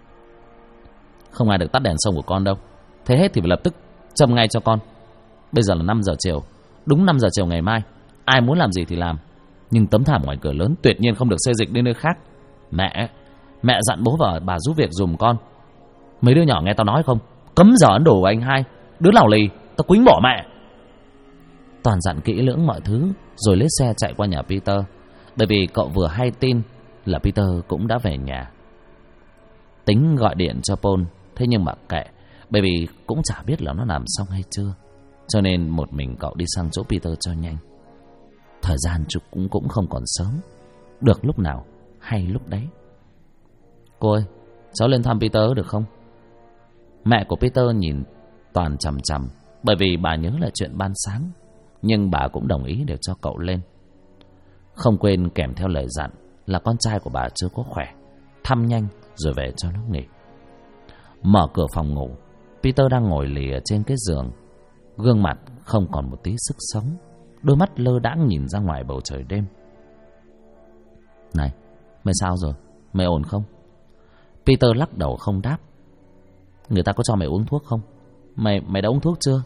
Speaker 1: Không ai được tắt đèn sông của con đâu. Thế hết thì phải lập tức châm ngay cho con. Bây giờ là 5 giờ chiều, đúng 5 giờ chiều ngày mai, ai muốn làm gì thì làm. Nhưng tấm thảm ngoài cửa lớn tuyệt nhiên không được xê dịch đi nơi khác. Mẹ dặn bố và bà giúp việc dùm con. Mấy đứa nhỏ nghe tao nói không? Cấm giờ ấn đồ của anh hai. Đứa nào lì tao quýnh bỏ mẹ. Toàn dặn kỹ lưỡng mọi thứ rồi lấy xe chạy qua nhà Peter, bởi vì cậu vừa hay tin là Peter cũng đã về nhà. Tính gọi điện cho Paul, thế nhưng mà kệ, bởi vì cũng chả biết là nó làm xong hay chưa, cho nên một mình cậu đi sang chỗ Peter cho nhanh. Thời gian cũng không còn sớm, được lúc nào hay lúc đấy. Cô ơi, cháu lên thăm Peter được không? Mẹ của Peter nhìn Toàn chằm chằm, bởi vì bà nhớ lại chuyện ban sáng, nhưng bà cũng đồng ý để cho cậu lên. Không quên kèm theo lời dặn là con trai của bà chưa có khỏe, thăm nhanh rồi về cho nó nghỉ. Mở cửa phòng ngủ, Peter đang ngồi lì ở trên cái giường, gương mặt không còn một tí sức sống, đôi mắt lơ đãng nhìn ra ngoài bầu trời đêm. Này, mày sao rồi? Mày ổn không? Peter lắc đầu không đáp. Người ta có cho mày uống thuốc không? Mày đã uống thuốc chưa?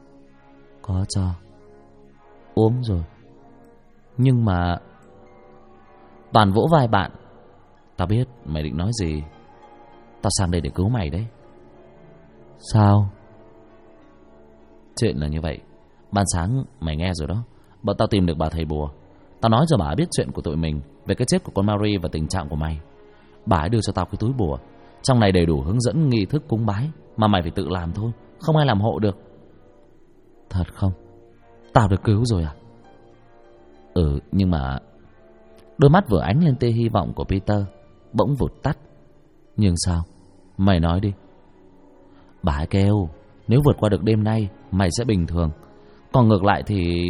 Speaker 1: Có cho. Uống rồi. Nhưng mà... Toàn vỗ vai bạn. Tao biết mày định nói gì. Tao sang đây để cứu mày đấy. Sao? Chuyện là như vậy. Ban sáng mày nghe rồi đó. Bọn tao tìm được bà thầy bùa. Tao nói cho bà biết chuyện của tụi mình, về cái chết của con Mary và tình trạng của mày. Bà ấy đưa cho tao cái túi bùa, trong này đầy đủ hướng dẫn nghi thức cúng bái, mà mày phải tự làm thôi, không ai làm hộ được. Thật không? Tao được cứu rồi à? Ừ, nhưng mà... Đôi mắt vừa ánh lên tia hy vọng của Peter bỗng vụt tắt. Nhưng sao? Mày nói đi. Bà ấy kêu nếu vượt qua được đêm nay mày sẽ bình thường, còn ngược lại thì...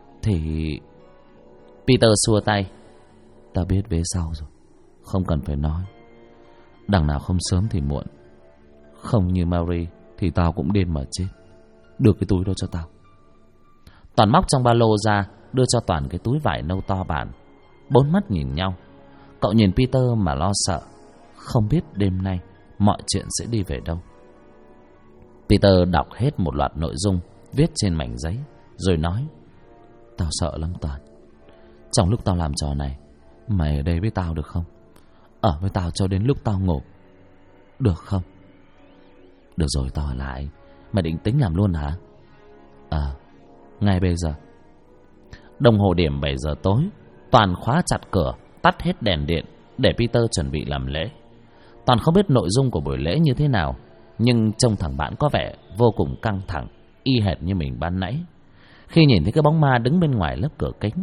Speaker 1: Peter xua tay. Tao biết về sau rồi, không cần phải nói. Đằng nào không sớm thì muộn. Không như Mary thì tao cũng điên mà chết. Đưa cái túi đó cho tao. Toàn móc trong ba lô ra, đưa cho Toàn cái túi vải nâu to bản. Bốn mắt nhìn nhau. Cậu nhìn Peter mà lo sợ, không biết đêm nay mọi chuyện sẽ đi về đâu. Peter đọc hết một loạt nội dung viết trên mảnh giấy, rồi nói. Tao sợ lắm Toàn. Trong lúc tao làm trò này, mày ở đây với tao được không? Ở với tao cho đến lúc tao ngủ, được không? Được rồi, tao ở lại. Mày định tính làm luôn hả? Ngay bây giờ. Đồng hồ điểm 7 giờ tối. Toàn khóa chặt cửa, tắt hết đèn điện để Peter chuẩn bị làm lễ. Toàn không biết nội dung của buổi lễ như thế nào, nhưng trông thằng bạn có vẻ vô cùng căng thẳng, y hệt như mình ban nãy khi nhìn thấy cái bóng ma đứng bên ngoài lớp cửa kính.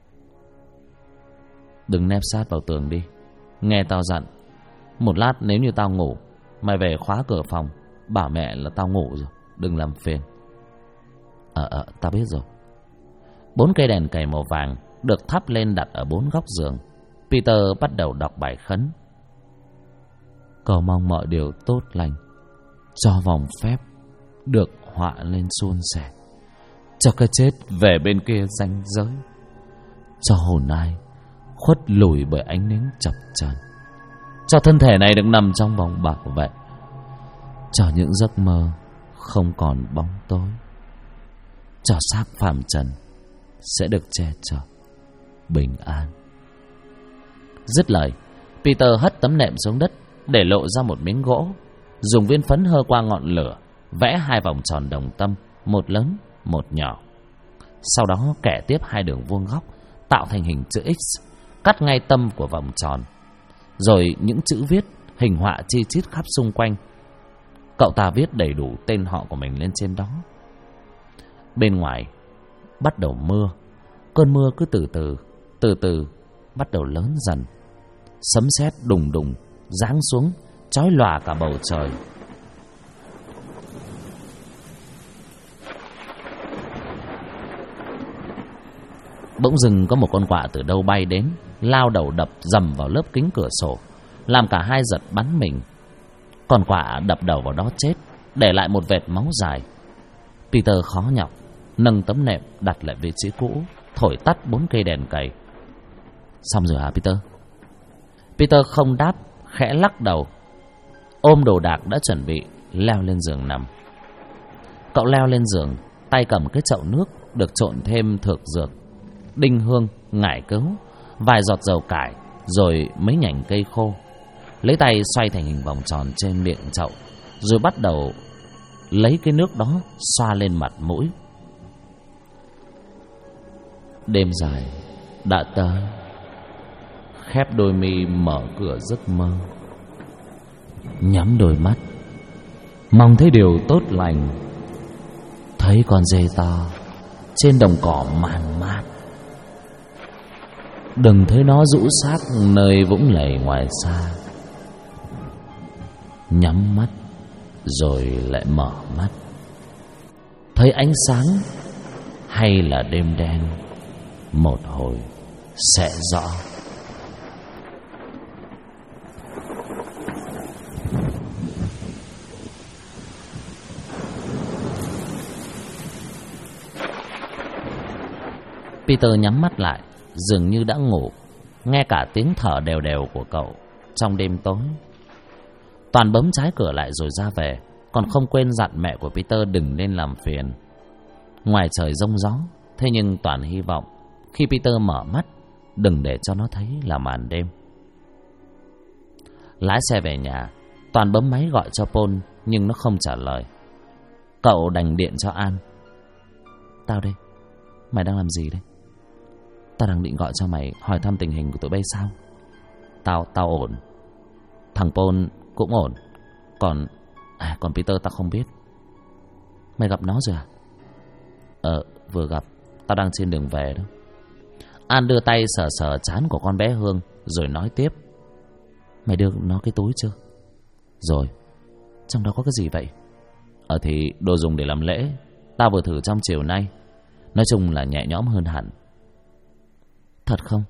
Speaker 1: Đừng nép sát vào tường đi, nghe tao dặn. Một lát nếu như tao ngủ, mày về khóa cửa phòng, bảo mẹ là tao ngủ rồi, đừng làm phiền. Tao biết rồi. 4 cây đèn cầy màu vàng được thắp lên đặt ở 4 góc giường. Peter bắt đầu đọc bài khấn. Cầu mong mọi điều tốt lành, cho vòng phép được họa lên suôn sẻ, cho cái chết về bên kia ranh giới, cho hồn ai khuất lùi bởi ánh nến chập chờn, cho thân thể này được nằm trong vòng bảo vệ, cho những giấc mơ không còn bóng tối, cho xác phàm trần sẽ được che chở bình an. Dứt lời, Peter hất tấm nệm xuống đất để lộ ra một miếng gỗ, dùng viên phấn hơ qua ngọn lửa, vẽ 2 vòng tròn đồng tâm, một lớn, một nhỏ. Sau đó kẻ tiếp 2 đường vuông góc tạo thành hình chữ X, cắt ngay tâm của vòng tròn, rồi những chữ viết hình họa chi chít khắp xung quanh. Cậu ta viết đầy đủ tên họ của mình lên trên đó. Bên ngoài bắt đầu mưa. Cơn mưa cứ từ từ bắt đầu lớn dần. Sấm sét đùng đùng giáng xuống, chói lòa cả bầu trời. Bỗng dưng có một con quạ từ đâu bay đến, lao đầu đập dầm vào lớp kính cửa sổ, làm cả hai giật bắn mình. Con quạ đập đầu vào đó chết, để lại một vệt máu dài. Peter khó nhọc nâng tấm nệm đặt lại vị trí cũ, thổi tắt 4 cây đèn cầy. Xong rồi hả Peter? Peter không đáp, khẽ lắc đầu, ôm đồ đạc đã chuẩn bị, leo lên giường nằm. Cậu leo lên giường, tay cầm cái chậu nước được trộn thêm thược dược, đinh hương, ngải cứu, vài giọt dầu cải, rồi mấy nhành cây khô. Lấy tay xoay thành hình vòng tròn trên miệng chậu, rồi bắt đầu lấy cái nước đó xoa lên mặt mũi. Đêm dài đã tới. Khép đôi mi mở cửa giấc mơ, nhắm đôi mắt mong thấy điều tốt lành. Thấy con dê to trên đồng cỏ màn mát, đừng thấy nó rũ xác nơi vũng lầy ngoài xa. Nhắm mắt rồi lại mở mắt, thấy ánh sáng hay là đêm đen, một hồi sẽ rõ. Peter nhắm mắt lại, dường như đã ngủ, nghe cả tiếng thở đều đều của cậu trong đêm tối. Toàn bấm trái cửa lại rồi ra về, còn không quên dặn mẹ của Peter đừng nên làm phiền. Ngoài trời giông gió, thế nhưng Toàn hy vọng khi Peter mở mắt, đừng để cho nó thấy là màn đêm. Lái xe về nhà, Toàn bấm máy gọi cho Paul nhưng nó không trả lời. Cậu đành điện cho An. Tao đây, mày đang làm gì đây? Tao đang định gọi cho mày hỏi thăm tình hình của tụi bay sao. Tao ổn. Thằng Paul cũng ổn. Còn Peter tao không biết. Mày gặp nó rồi à? Vừa gặp. Tao đang trên đường về đó. An đưa tay sờ sờ trán của con bé Hương rồi nói tiếp. Mày đưa nó cái túi chưa? Rồi. Trong đó có cái gì vậy? Thì đồ dùng để làm lễ. Tao vừa thử trong chiều nay. Nói chung là nhẹ nhõm hơn hẳn. Thật không?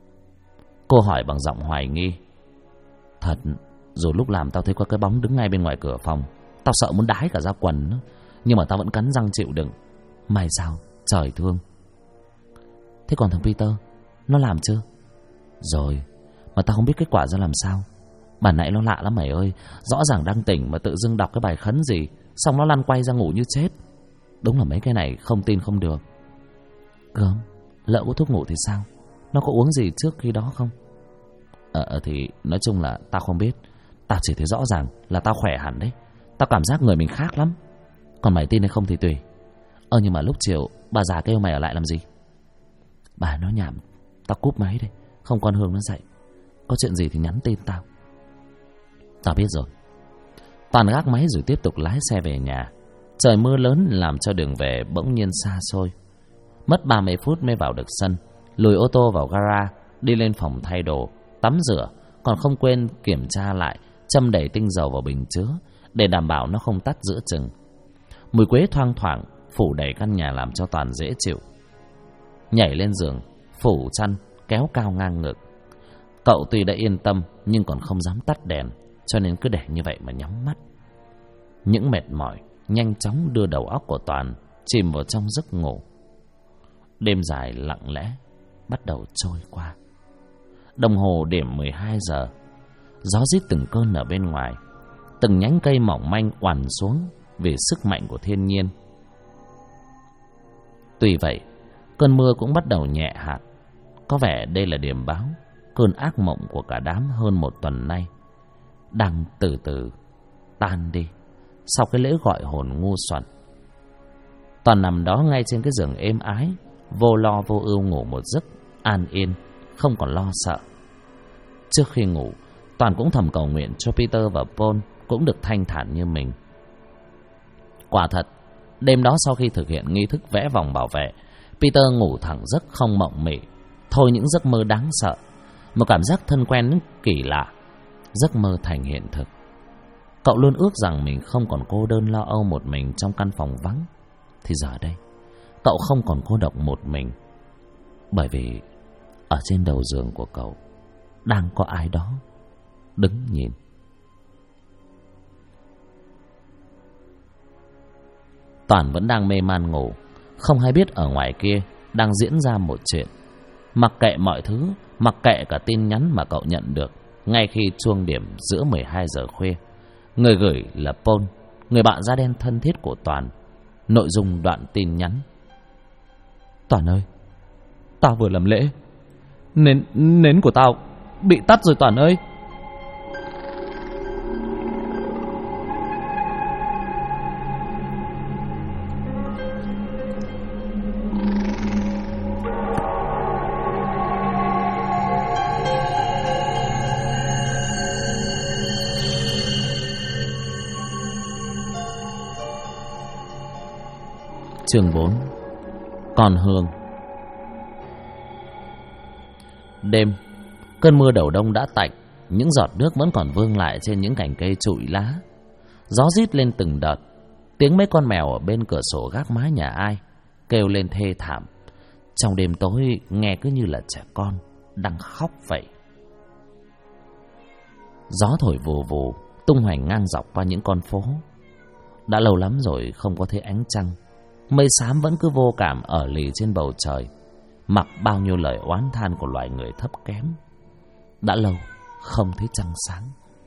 Speaker 1: Cô hỏi bằng giọng hoài nghi. Thật. Rồi lúc làm tao thấy có cái bóng đứng ngay bên ngoài cửa phòng. Tao sợ muốn đái cả ra quần đó. Nhưng mà tao vẫn cắn răng chịu đựng. May sao? Trời thương. Thế còn thằng Peter, nó làm chưa? Rồi. Mà tao không biết kết quả ra làm sao. Bản nãy nó lạ lắm mày ơi. Rõ ràng đang tỉnh mà tự dưng đọc cái bài khấn gì, xong nó lăn quay ra ngủ như chết. Đúng là mấy cái này không tin không được. Gớm, lỡ có thuốc ngủ thì sao? Nó có uống gì trước khi đó không? Thì nói chung là tao không biết. Tao chỉ thấy rõ ràng là tao khỏe hẳn đấy. Tao cảm giác người mình khác lắm. Còn mày tin hay không thì tùy. Nhưng mà lúc chiều bà già kêu mày ở lại làm gì? Bà nói nhảm. Tao cúp máy đây. Không con Hương nó dậy. Có chuyện gì thì nhắn tin tao. Tao biết rồi. Toàn gác máy rồi tiếp tục lái xe về nhà. Trời mưa lớn làm cho đường về bỗng nhiên xa xôi. Mất 30 phút mới vào được sân. Lùi ô tô vào gara, đi lên phòng thay đồ, tắm rửa, còn không quên kiểm tra lại, châm đầy tinh dầu vào bình chứa để đảm bảo nó không tắt giữa chừng. Mùi quế thoang thoảng phủ đầy căn nhà làm cho Toàn dễ chịu. Nhảy lên giường, phủ chăn, kéo cao ngang ngực. Cậu tuy đã yên tâm nhưng còn không dám tắt đèn, cho nên cứ để như vậy mà nhắm mắt. Những mệt mỏi nhanh chóng đưa đầu óc của Toàn chìm vào trong giấc ngủ. Đêm dài lặng lẽ bắt đầu trôi qua. Đồng hồ điểm 12 giờ. Gió rít từng cơn ở bên ngoài. Từng nhánh cây mỏng manh oằn xuống vì sức mạnh của thiên nhiên. Tuy vậy, cơn mưa cũng bắt đầu nhẹ hạt. Có vẻ đây là điểm báo cơn ác mộng của cả đám hơn một tuần nay đang từ từ tan đi sau cái lễ gọi hồn ngu xuẩn. Toàn nằm đó ngay trên cái giường êm ái, vô lo vô ưu ngủ một giấc an yên, không còn lo sợ. Trước khi ngủ, Toàn cũng thầm cầu nguyện cho Peter và Paul cũng được thanh thản như mình. Quả thật, đêm đó sau khi thực hiện nghi thức vẽ vòng bảo vệ, Peter ngủ thẳng giấc không mộng mị. Thôi những giấc mơ đáng sợ, một cảm giác thân quen kỳ lạ, giấc mơ thành hiện thực. Cậu luôn ước rằng mình không còn cô đơn lo âu một mình trong căn phòng vắng. Thì giờ đây, cậu không còn cô độc một mình, bởi vì ở trên đầu giường của cậu đang có ai đó đứng nhìn. Toàn vẫn đang mê man ngủ, không hay biết ở ngoài kia đang diễn ra một chuyện. Mặc kệ mọi thứ, mặc kệ cả tin nhắn mà cậu nhận được ngay khi chuông điểm giữa 12 giờ khuya. Người gửi là Paul, người bạn da đen thân thiết của Toàn. Nội dung đoạn tin nhắn: Toàn ơi, tao vừa làm lễ, nến của tao bị tắt rồi Toàn ơi. Chương 4: Con Hương. Đêm, cơn mưa đầu đông đã tạnh, những giọt nước vẫn còn vương lại trên những cành cây trụi lá. Gió rít lên từng đợt, tiếng mấy con mèo ở bên cửa sổ gác mái nhà ai kêu lên thê thảm. Trong đêm tối nghe cứ như là trẻ con đang khóc vậy. Gió thổi vù vù tung hoành ngang dọc qua những con phố. Đã lâu lắm rồi không có thấy ánh trăng. Mây xám vẫn cứ vô cảm ở lì trên bầu trời, mặc bao nhiêu lời oán than của loài người thấp kém. Đã lâu không thấy trăng sáng.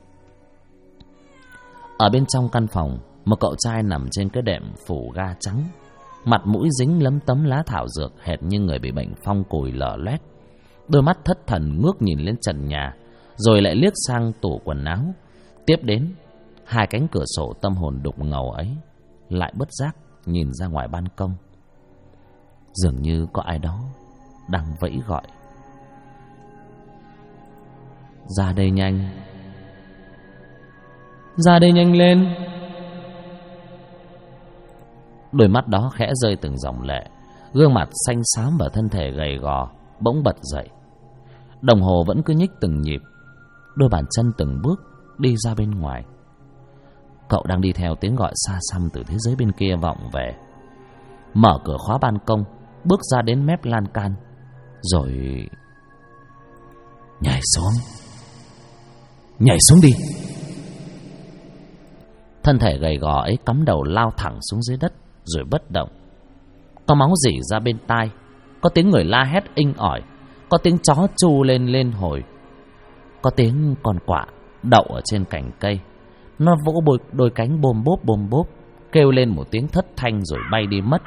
Speaker 1: Ở bên trong căn phòng, một cậu trai nằm trên cái đệm phủ ga trắng, mặt mũi dính lấm tấm lá thảo dược, hệt như người bị bệnh phong cùi lở loét. Đôi mắt thất thần ngước nhìn lên trần nhà, rồi lại liếc sang tủ quần áo. Tiếp đến, hai cánh cửa sổ tâm hồn đục ngầu ấy lại bất giác nhìn ra ngoài ban công. Dường như có ai đó đang vẫy gọi: Ra đây nhanh, ra đây nhanh lên. Đôi mắt đó khẽ rơi từng dòng lệ, gương mặt xanh xám và thân thể gầy gò bỗng bật dậy. Đồng hồ vẫn cứ nhích từng nhịp, đôi bàn chân từng bước đi ra bên ngoài. Cậu đang đi theo tiếng gọi xa xăm từ thế giới bên kia vọng về. Mở cửa khóa ban công, bước ra đến mép lan can, rồi nhảy xuống đi. Thân thể gầy gò ấy cắm đầu lao thẳng xuống dưới đất rồi bất động. Có máu rỉ ra bên tai, có tiếng người la hét inh ỏi, có tiếng chó chu lên hồi, có tiếng con quạ đậu ở trên cành cây. Nó vỗ đôi bôm bốp, kêu lên một tiếng thất thanh rồi bay đi mất.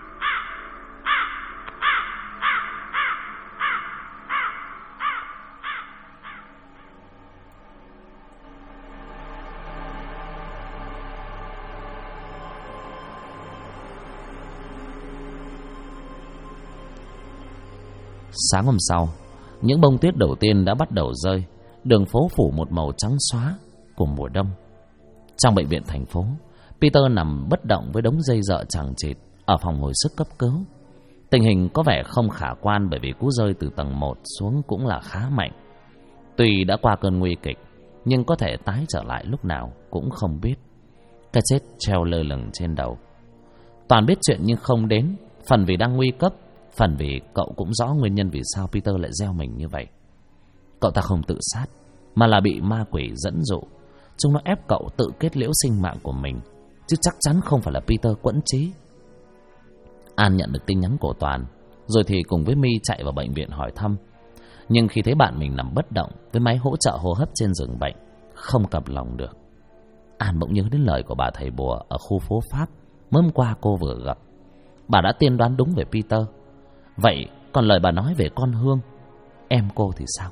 Speaker 1: Sáng hôm sau, những bông tuyết đầu tiên đã bắt đầu rơi. Đường phố phủ một màu trắng xóa của mùa đông. Trong bệnh viện thành phố, Peter nằm bất động với đống dây dợ chằng chịt ở phòng hồi sức cấp cứu. Tình hình có vẻ không khả quan, bởi vì cú rơi từ tầng 1 xuống cũng là khá mạnh. Tuy đã qua cơn nguy kịch, nhưng có thể tái trở lại lúc nào cũng không biết. Cái chết treo lơ lửng trên đầu. Toàn biết chuyện nhưng không đến, phần vì đang nguy cấp, phần vì cậu cũng rõ nguyên nhân vì sao Peter lại gieo mình như vậy. Cậu ta không tự sát, mà là bị ma quỷ dẫn dụ. Chúng nó ép cậu tự kết liễu sinh mạng của mình, chứ chắc chắn không phải là Peter quẫn trí. An nhận được tin nhắn của Toàn, rồi thì cùng với My chạy vào bệnh viện hỏi thăm. Nhưng khi thấy bạn mình nằm bất động với máy hỗ trợ hô hấp trên giường bệnh, không cầm lòng được, An bỗng nhớ đến lời của bà thầy bùa ở khu phố Pháp mới hôm qua cô vừa gặp. Bà đã tiên đoán đúng về Peter. Vậy còn lời bà nói về con Hương, em cô thì sao?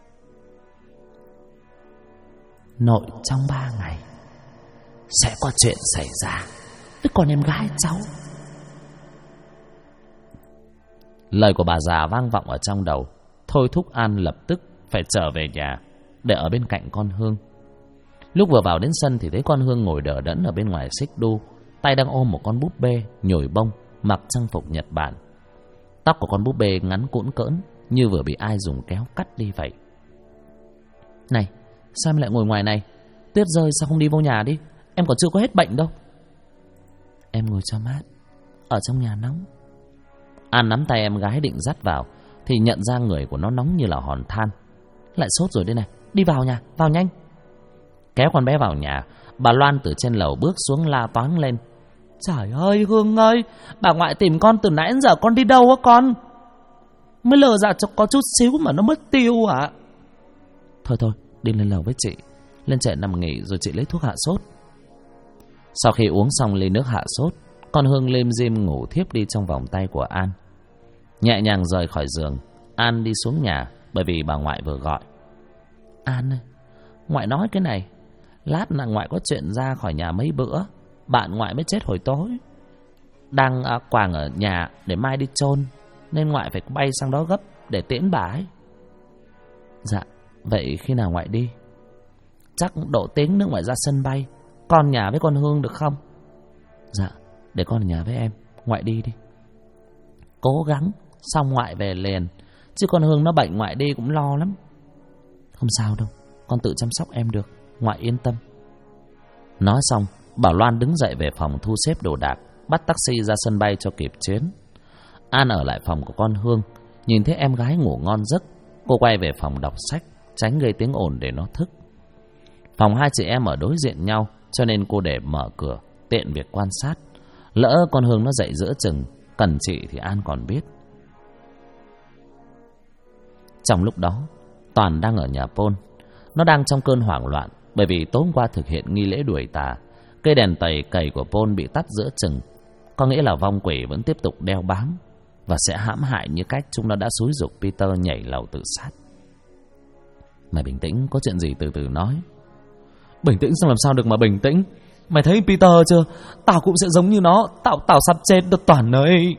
Speaker 2: Nội trong 3 ngày sẽ có chuyện xảy ra với con em gái cháu.
Speaker 1: Lời của bà già vang vọng ở trong đầu, thôi thúc An lập tức phải trở về nhà để ở bên cạnh con Hương. Lúc vừa vào đến sân thì thấy con Hương ngồi đờ đẫn ở bên ngoài xích đu, tay đang ôm một con búp bê nhồi bông, mặc trang phục Nhật Bản. Tóc của con búp bê ngắn cũn cỡn, như vừa bị ai dùng kéo cắt đi vậy.
Speaker 2: Này, sao em lại ngồi ngoài này? Tuyết rơi sao không đi vô nhà đi? Em còn chưa có hết bệnh đâu. Em ngồi cho mát, ở trong nhà nóng.
Speaker 1: An nắm tay em gái định dắt vào thì nhận ra người của nó nóng như là hòn than.
Speaker 2: Lại sốt rồi đây này, đi vào nhà, vào nhanh.
Speaker 1: Kéo con bé vào nhà, bà Loan từ trên lầu bước xuống la toáng lên.
Speaker 2: Trời ơi Hương ơi, bà ngoại tìm con từ nãy đến giờ con đi đâu á con? Mới lờ ra cho có chút xíu mà nó mất tiêu à? Thôi, đi lên lầu với chị. Lên trệ nằm nghỉ rồi chị lấy thuốc hạ sốt.
Speaker 1: Sau khi uống xong ly nước hạ sốt, con Hương lim dim ngủ thiếp đi trong vòng tay của An. Nhẹ nhàng rời khỏi giường, An đi xuống nhà bởi vì bà ngoại vừa gọi.
Speaker 2: An ơi, ngoại nói cái này, lát là ngoại có chuyện ra khỏi nhà mấy bữa. Bạn ngoại mới chết hồi tối, đang quàng ở nhà để mai đi chôn, nên ngoại phải bay sang đó gấp để tiễn bà ấy.
Speaker 1: Dạ, vậy khi nào ngoại đi?
Speaker 2: Chắc độ tiếng nữa ngoại ra sân bay. Con nhà với con Hương được không?
Speaker 1: Dạ, để con ở nhà với em, ngoại đi đi.
Speaker 2: Cố gắng, xong ngoại về liền. Chứ con Hương nó bệnh ngoại đi cũng lo lắm.
Speaker 1: Không sao đâu, con tự chăm sóc em được, ngoại yên tâm. Nói xong, Bảo Loan đứng dậy về phòng thu xếp đồ đạc, bắt taxi ra sân bay cho kịp chuyến. An ở lại phòng của con Hương, nhìn thấy em gái ngủ ngon giấc, cô quay về phòng đọc sách, tránh gây tiếng ồn để nó thức. Phòng hai chị em ở đối diện nhau, cho nên cô để mở cửa, tiện việc quan sát. Lỡ con Hương nó dậy giữa chừng, cần chị thì An còn biết. Trong lúc đó, Toàn đang ở nhà Pôn. Nó đang trong cơn hoảng loạn, bởi vì tối hôm qua thực hiện nghi lễ đuổi tà. Cây đèn tẩy cầy của Pôn bị tắt giữa chừng, có nghĩa là vong quỷ vẫn tiếp tục đeo bám và sẽ hãm hại như cách chúng nó đã xúi giục Peter nhảy lầu tự sát. Mày bình tĩnh, có chuyện gì từ từ nói.
Speaker 2: Bình tĩnh xong làm sao được mà bình tĩnh. Mày thấy Peter chưa? Tao cũng sẽ giống như nó. Tao sắp chết được Toàn ơi.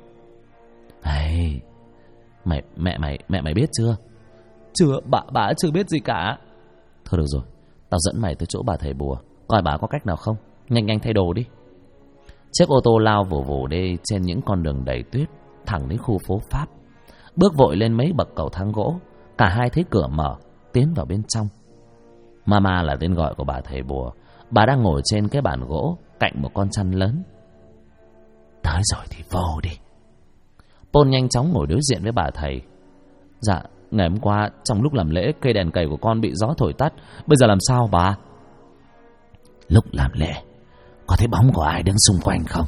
Speaker 1: Hey, mẹ mày biết chưa?
Speaker 2: Chưa, bà chưa biết gì cả.
Speaker 1: Thôi được rồi, tao dẫn mày tới chỗ bà thầy bùa, coi bà có cách nào không. Nhanh thay đồ đi. Chiếc ô tô lao vù vù đi trên những con đường đầy tuyết, thẳng đến khu phố Pháp. Bước vội lên mấy bậc cầu thang gỗ, cả hai thấy cửa mở, tiến vào bên trong. Mama là tên gọi của bà thầy bùa. Bà đang ngồi trên cái bàn gỗ cạnh một con chăn lớn.
Speaker 2: Tới rồi thì vô đi.
Speaker 1: Pôn nhanh chóng ngồi đối diện với bà thầy. Dạ, ngày hôm qua trong lúc làm lễ, cây đèn cầy của con bị gió thổi tắt. Bây giờ làm sao bà?
Speaker 2: Lúc làm lễ có thấy bóng của ai đứng xung quanh không?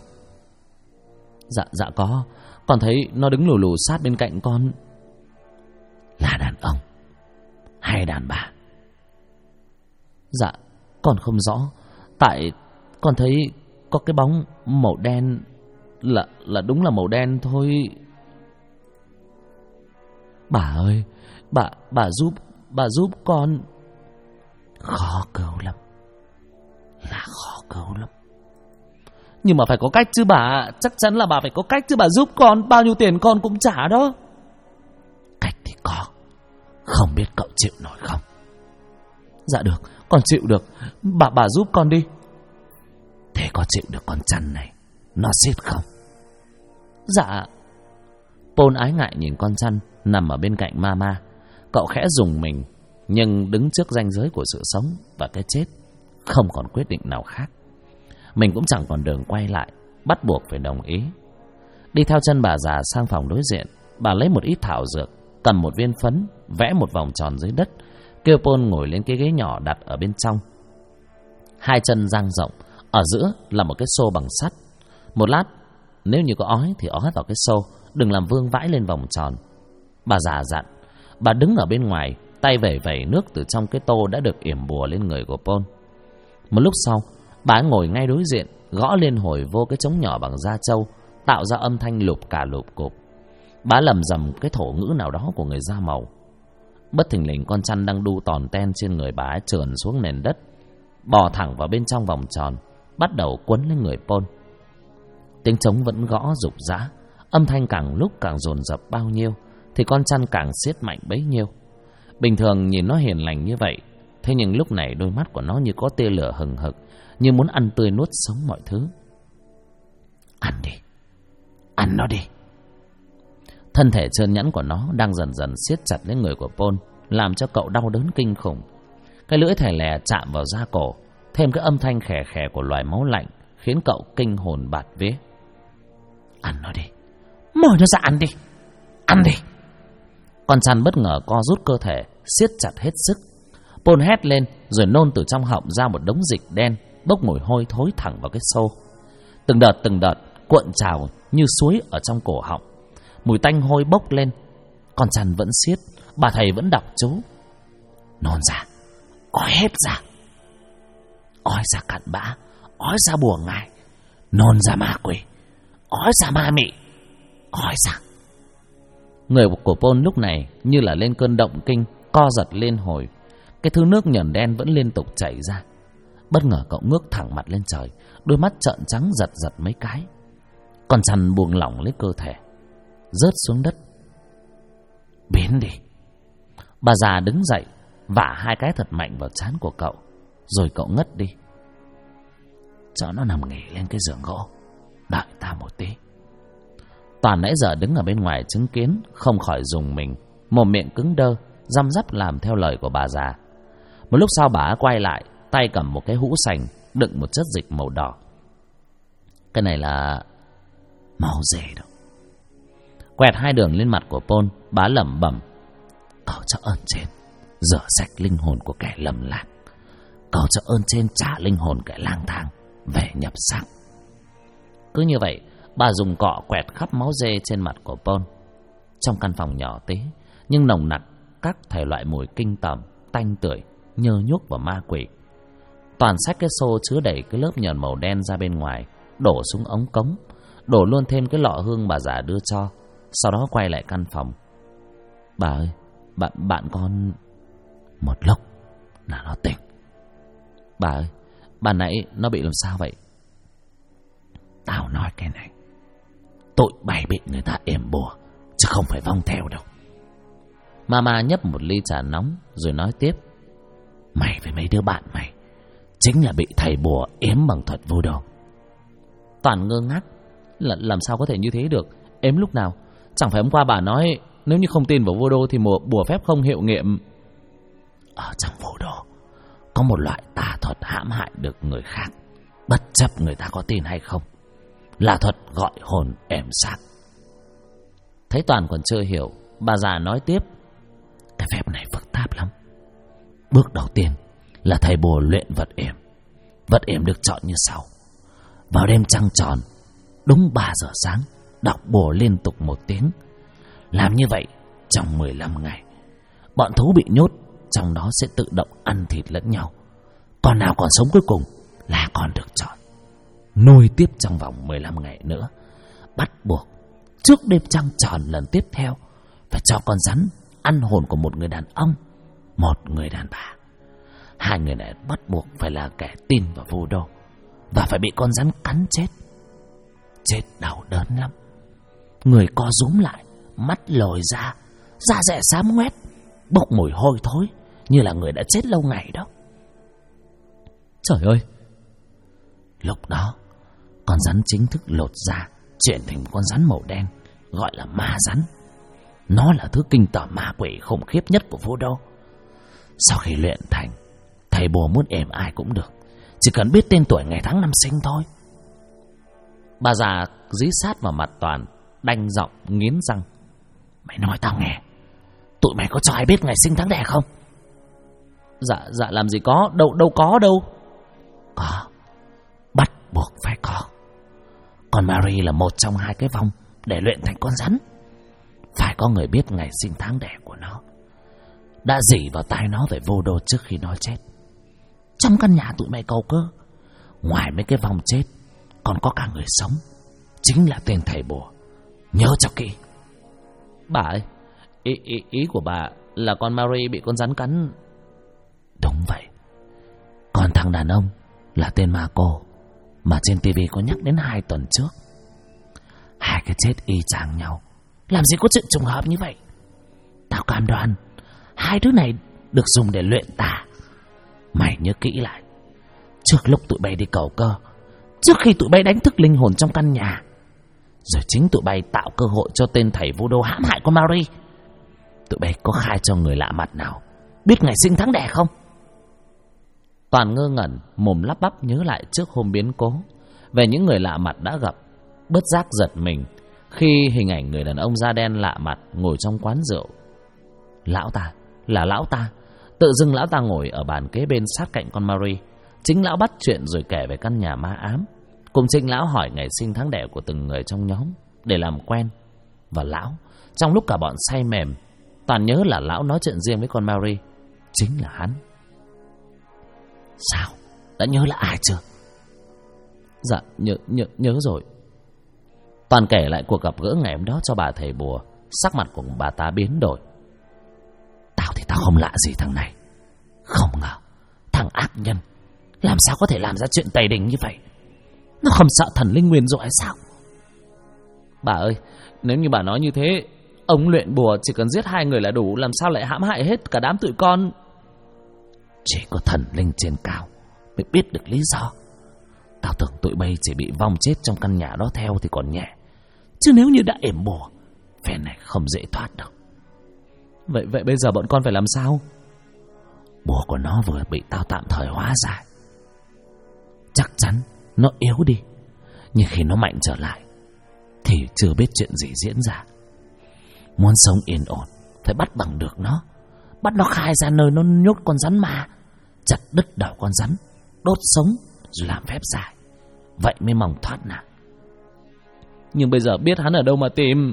Speaker 1: Dạ có. Con thấy nó đứng lù lù sát bên cạnh con.
Speaker 2: Là đàn ông hay đàn bà?
Speaker 1: Dạ, con không rõ. Tại con thấy có cái bóng màu đen. Là đúng là màu đen thôi.
Speaker 2: Bà ơi, bà giúp con. Khó cứu lắm. Là khó cứu lắm.
Speaker 1: Nhưng mà phải có cách chứ bà. Chắc chắn là bà phải có cách chứ bà giúp con. Bao nhiêu tiền con cũng trả đó.
Speaker 2: Cách thì có. Không biết cậu chịu nổi không?
Speaker 1: Dạ được, con chịu được. Bà giúp con đi.
Speaker 2: Thế có chịu được con chăn này nó xiết không?
Speaker 1: Dạ. Pôn ái ngại nhìn con chăn nằm ở bên cạnh Mama. Cậu khẽ rùng mình, nhưng đứng trước ranh giới của sự sống và cái chết, không còn quyết định nào khác. Mình cũng chẳng còn đường quay lại, bắt buộc phải đồng ý. Đi theo chân bà già sang phòng đối diện, bà lấy một ít thảo dược, cầm một viên phấn, vẽ một vòng tròn dưới đất, kêu Pôn ngồi lên cái ghế nhỏ đặt ở bên trong. Hai chân dang rộng, ở giữa là một cái xô bằng sắt. Một lát nếu như có ói thì ói vào cái xô, đừng làm vương vãi lên vòng tròn. Bà già dặn. Bà đứng ở bên ngoài, tay vẩy vẩy nước từ trong cái tô đã được yểm bùa lên người của Pôn. Một lúc sau, bà ngồi ngay đối diện, gõ lên hồi vô cái trống nhỏ bằng da trâu, tạo ra âm thanh lụp cả lụp cụp. Bà lầm rầm cái thổ ngữ nào đó của người da màu. Bất thình lình con chăn đang đu tòn ten trên người bà ấy trườn xuống nền đất, bò thẳng vào bên trong vòng tròn, bắt đầu quấn lên người Pôn. Tiếng trống vẫn gõ rục rã, âm thanh càng lúc càng dồn dập bao nhiêu thì con chăn càng siết mạnh bấy nhiêu. Bình thường nhìn nó hiền lành như vậy, thế nhưng lúc này đôi mắt của nó như có tia lửa hừng hực, như muốn ăn tươi nuốt sống mọi thứ. Ăn đi, ăn nó đi. Thân thể trơn nhẵn của nó đang dần dần siết chặt lấy người của Pôn, làm cho cậu đau đớn kinh khủng. Cái lưỡi thè lè chạm vào da cổ, thêm cái âm thanh khè khè của loài máu lạnh, khiến cậu kinh hồn bạt vía. Ăn nó đi, mồi nó ra ăn đi, ăn đi. Con chăn bất ngờ co rút cơ thể, siết chặt hết sức. Pôn hét lên rồi nôn từ trong họng ra một đống dịch đen bốc mùi hôi thối thẳng vào cái xô. Từng đợt cuộn trào như suối ở trong cổ họng. Mùi tanh hôi bốc lên. Con chăn vẫn siết, bà thầy vẫn đọc chú. Nôn ra, ói hết ra. Ói ra cặn bã, ói ra bùa ngải, nôn ra ma quỷ, ói ra ma mị, ói ra. Người của Pôn lúc này như là lên cơn động kinh, co giật lên hồi. Cái thứ nước nhờn đen vẫn liên tục chảy ra. Bất ngờ cậu ngước thẳng mặt lên trời, đôi mắt trợn trắng giật giật mấy cái. Con chăn buông lỏng lấy cơ thể, rớt xuống đất. Biến đi. Bà già đứng dậy, vả 2 cái thật mạnh vào trán của cậu, rồi cậu ngất đi. Cho nó nằm nghỉ lên cái giường gỗ, đợi ta một tí. Toàn nãy giờ đứng ở bên ngoài chứng kiến, không khỏi rùng mình, mồm miệng cứng đơ, răm rắp làm theo lời của bà già. Một lúc sau bà quay lại, tay cầm một cái hũ sành đựng một chất dịch màu đỏ. Cái này là máu dê đâu. Quẹt 2 đường lên mặt của Pôn, bà lẩm bẩm: Cầu cho ơn trên rửa sạch linh hồn của kẻ lầm lạc, cầu cho ơn trên trả linh hồn kẻ lang thang về nhập xác. Cứ như vậy, bà dùng cọ quẹt khắp máu dê trên mặt của Pôn. Trong căn phòng nhỏ tí nhưng nồng nặc các thể loại mùi kinh tởm, tanh tưởi, nhơ nhuốc và ma quỷ. Toàn xách cái xô chứa đầy cái lớp nhờn màu đen ra bên ngoài, đổ xuống ống cống, đổ luôn thêm cái lọ hương bà già đưa cho. Sau đó quay lại căn phòng. Bà ơi, bạn con... Một lúc là nó tỉnh. Bà ơi, ban nãy nó bị làm sao vậy? Tao nói cái này, tụi bay bị người ta yểm bùa, chứ không phải vong theo đâu. Mama nhấp một ly trà nóng rồi nói tiếp: Mày với mấy đứa bạn mày chính là bị thầy bùa ếm bằng thuật vô đồ. Toàn ngơ ngác. Làm sao có thể như thế được? Ếm lúc nào? Chẳng phải hôm qua bà nói nếu như không tin vào vô đô thì một bùa phép không hiệu nghiệm. Ở trong vô đô có một loại tà thuật hãm hại được người khác, bất chấp người ta có tin hay không, là thuật gọi hồn ẻm xác. Thấy Toàn còn chưa hiểu, bà già nói tiếp: Cái phép này phức tạp lắm. Bước đầu tiên là thầy bùa luyện vật yểm. Vật yểm được chọn như sau: vào đêm trăng tròn, đúng 3 giờ sáng, đọc bùa liên tục 1 tiếng. Làm như vậy trong 15 ngày, bọn thú bị nhốt trong đó sẽ tự động ăn thịt lẫn nhau. Con nào còn sống cuối cùng là con được chọn, nuôi tiếp trong vòng 15 ngày nữa. Bắt buộc trước đêm trăng tròn lần tiếp theo phải cho con rắn ăn hồn của một người đàn ông, một người đàn bà. 2 người này bắt buộc phải là kẻ tin vào vô đô và phải bị con rắn cắn chết. Chết đau đớn lắm, người co rúm lại, mắt lồi ra, da dẻ xám ngoét, bốc mùi hôi thối như là người đã chết lâu ngày đó. Trời ơi! Lúc đó con rắn chính thức lột da, chuyển thành con rắn màu đen, gọi là ma rắn. Nó là thứ kinh tởm ma quỷ khủng khiếp nhất của vô đô. Sau khi luyện thành, thầy bùa muốn ẻm ai cũng được, chỉ cần biết tên tuổi ngày tháng năm sinh thôi. Bà già dí sát vào mặt Toàn, đanh giọng nghiến răng: Mày nói tao nghe, tụi mày có cho ai biết ngày sinh tháng đẻ không? Dạ làm gì có, đâu có đâu. Có, bắt buộc phải có. Con Mary Mary là một trong hai cái vong để luyện thành con rắn. Phải có người biết ngày sinh tháng đẻ của nó, đã rỉ vào tai nó về vô đô trước khi nó chết. Trong căn nhà tụi mày cầu cơ, ngoài mấy cái vong chết còn có cả người sống, chính là tên thầy bùa. Nhớ cho kỹ.
Speaker 2: Bà ơi, ý của bà là con Mary bị con rắn cắn?
Speaker 1: Đúng vậy. Còn thằng đàn ông là tên Marco mà trên TV có nhắc đến 2 tuần trước. Hai cái chết y chang nhau, làm gì có chuyện trùng hợp như vậy. Tao cam đoan hai đứa này được dùng để luyện tà. Mày nhớ kỹ lại, trước lúc tụi bay đi cầu cơ, trước khi tụi bay đánh thức linh hồn trong căn nhà, rồi chính tụi bay tạo cơ hội cho tên thầy voodoo hãm hại con Mary, tụi bay có khai cho người lạ mặt nào biết ngày sinh tháng đẻ không?
Speaker 2: Toàn ngơ ngẩn, mồm lắp bắp nhớ lại trước hôm biến cố, về những người lạ mặt đã gặp, bất giác giật mình khi hình ảnh người đàn ông da đen lạ mặt ngồi trong quán rượu. Lão ta, là lão ta. Tự dưng lão ta ngồi ở bàn kế bên sát cạnh con Mary. Chính lão bắt chuyện rồi kể về căn nhà ma ám. Cùng chính lão hỏi ngày sinh tháng đẻ của từng người trong nhóm để làm quen. Và lão, trong lúc cả bọn say mềm, Toàn nhớ là lão nói chuyện riêng với con Mary chính là hắn.
Speaker 1: Sao? Đã nhớ là ai chưa?
Speaker 2: Dạ, nhớ rồi. Toàn kể lại cuộc gặp gỡ ngày hôm đó cho bà thầy bùa. Sắc mặt của bà ta biến đổi.
Speaker 1: Tao thì tao không lạ gì thằng này. Không ngờ thằng ác nhân làm sao có thể làm ra chuyện tày đình như vậy. Nó không sợ thần linh nguyền rủa hay sao?
Speaker 2: Bà ơi, nếu như bà nói như thế, ông luyện bùa chỉ cần giết 2 người là đủ, làm sao lại hãm hại hết cả đám tụi con?
Speaker 1: Chỉ có thần linh trên cao mới biết được lý do. Tao tưởng tụi bay chỉ bị vong chết trong căn nhà đó theo thì còn nhẹ, chứ nếu như đã ểm bùa, phen này không dễ thoát đâu.
Speaker 2: Vậy bây giờ bọn con phải làm sao?
Speaker 1: Bùa của nó vừa bị tao tạm thời hóa giải, chắc chắn nó yếu đi, nhưng khi nó mạnh trở lại thì chưa biết chuyện gì diễn ra. Muốn sống yên ổn phải bắt bằng được nó, bắt nó khai ra nơi nó nhốt con rắn ma, chặt đứt đầu con rắn, đốt sống rồi làm phép giải, vậy mới mong thoát nạn.
Speaker 2: Nhưng bây giờ biết hắn ở đâu mà tìm?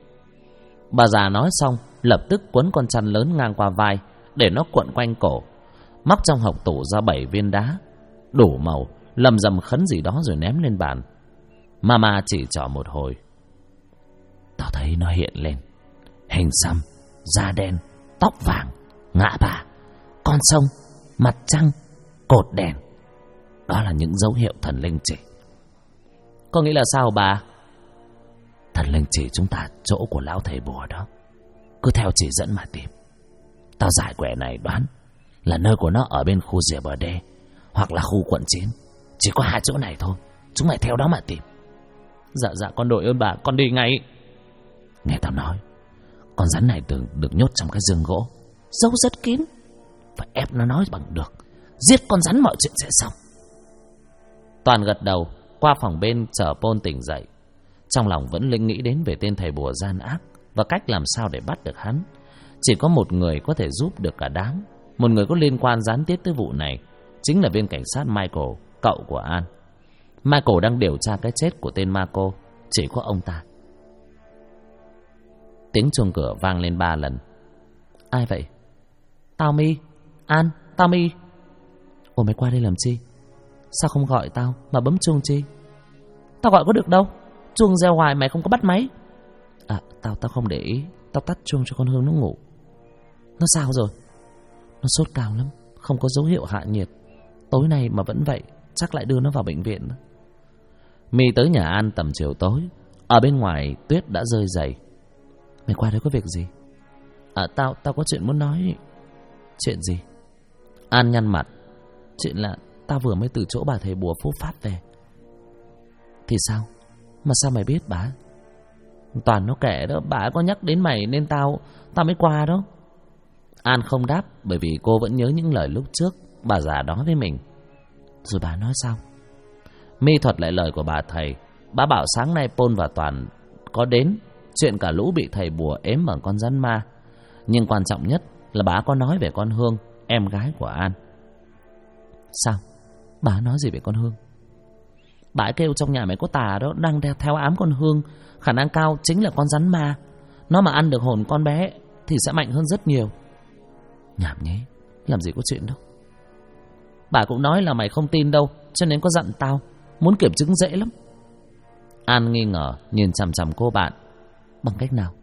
Speaker 2: Bà già nói xong lập tức quấn con chăn lớn ngang qua vai để nó cuộn quanh cổ, móc trong hộc tủ ra 7 viên đá đủ màu, lầm rầm khấn gì đó rồi ném lên bàn. Mama chỉ trỏ một hồi.
Speaker 1: Tao thấy nó hiện lên hình xăm, da đen, tóc vàng, ngã ba, con sông, mặt trăng, cột đèn. Đó là những dấu hiệu thần linh chỉ.
Speaker 2: Có nghĩa là sao bà?
Speaker 1: Thần linh chỉ chúng ta chỗ của lão thầy bùa đó. Cứ theo chỉ dẫn mà tìm. Tao giải quẻ này đoán là nơi của nó ở bên khu rìa bờ đê hoặc là khu quận 9. Chỉ có 2 chỗ này thôi. Chúng mày theo đó mà tìm.
Speaker 2: Dạ con đội ơn bà, con đi ngay.
Speaker 1: Nghe tao nói, con rắn này được nhốt trong cái giường gỗ, giấu rất kín. Phải ép nó nói bằng được, giết con rắn mọi chuyện sẽ xong.
Speaker 2: Toàn gật đầu, qua phòng bên chờ Paul tỉnh dậy. Trong lòng vẫn linh nghĩ đến về tên thầy bùa gian ác và cách làm sao để bắt được hắn. Chỉ có một người có thể giúp được cả đám, một người có liên quan gián tiếp tới vụ này, chính là viên cảnh sát Michael, cậu của An. Michael đang điều tra cái chết của tên Marco, chỉ có ông ta. Tiếng chuông cửa vang lên 3 lần. Ai vậy? Tao Mi. An, tao Mi. Ủa mày qua đây làm chi? Sao không gọi tao mà bấm chuông chi? Tao gọi có được đâu, chuông reo hoài mày không có bắt máy. À, tao không để ý, tao tắt chuông cho con Hương nó ngủ. Nó sao rồi? Nó sốt cao lắm, không có dấu hiệu hạ nhiệt. Tối nay mà vẫn vậy, chắc lại đưa nó vào bệnh viện. Mi tới nhà An tầm chiều tối. Ở bên ngoài tuyết đã rơi dày. Mày qua đây có việc gì? À, tao có chuyện muốn nói. Chuyện gì? An nhăn mặt. Chuyện là tao vừa mới từ chỗ bà thầy bùa Phúc Phát về. Thì sao? Mà sao mày biết bà? Toàn nó kể đó, bà có nhắc đến mày nên tao mới qua đó. An không đáp, bởi vì cô vẫn nhớ những lời lúc trước bà già nói với mình. Rồi bà nói sao? Mi thuật lại lời của bà thầy. Bà bảo sáng nay Paul và Toàn có đến chuyện cả lũ bị thầy bùa ếm bằng con rắn ma. Nhưng quan trọng nhất là bà có nói về con Hương, em gái của An. Sao? Bà nói gì về con Hương? Bà ấy kêu trong nhà mày có tà đó, đang theo ám con Hương. Khả năng cao chính là con rắn ma. Nó mà ăn được hồn con bé thì sẽ mạnh hơn rất nhiều.
Speaker 1: Nhảm nhé,
Speaker 2: làm gì có chuyện đâu. Bà cũng nói là mày không tin đâu, cho nên có dặn tao. Muốn kiểm chứng dễ lắm.
Speaker 1: An nghi ngờ nhìn chằm chằm cô bạn.
Speaker 2: Bằng cách nào?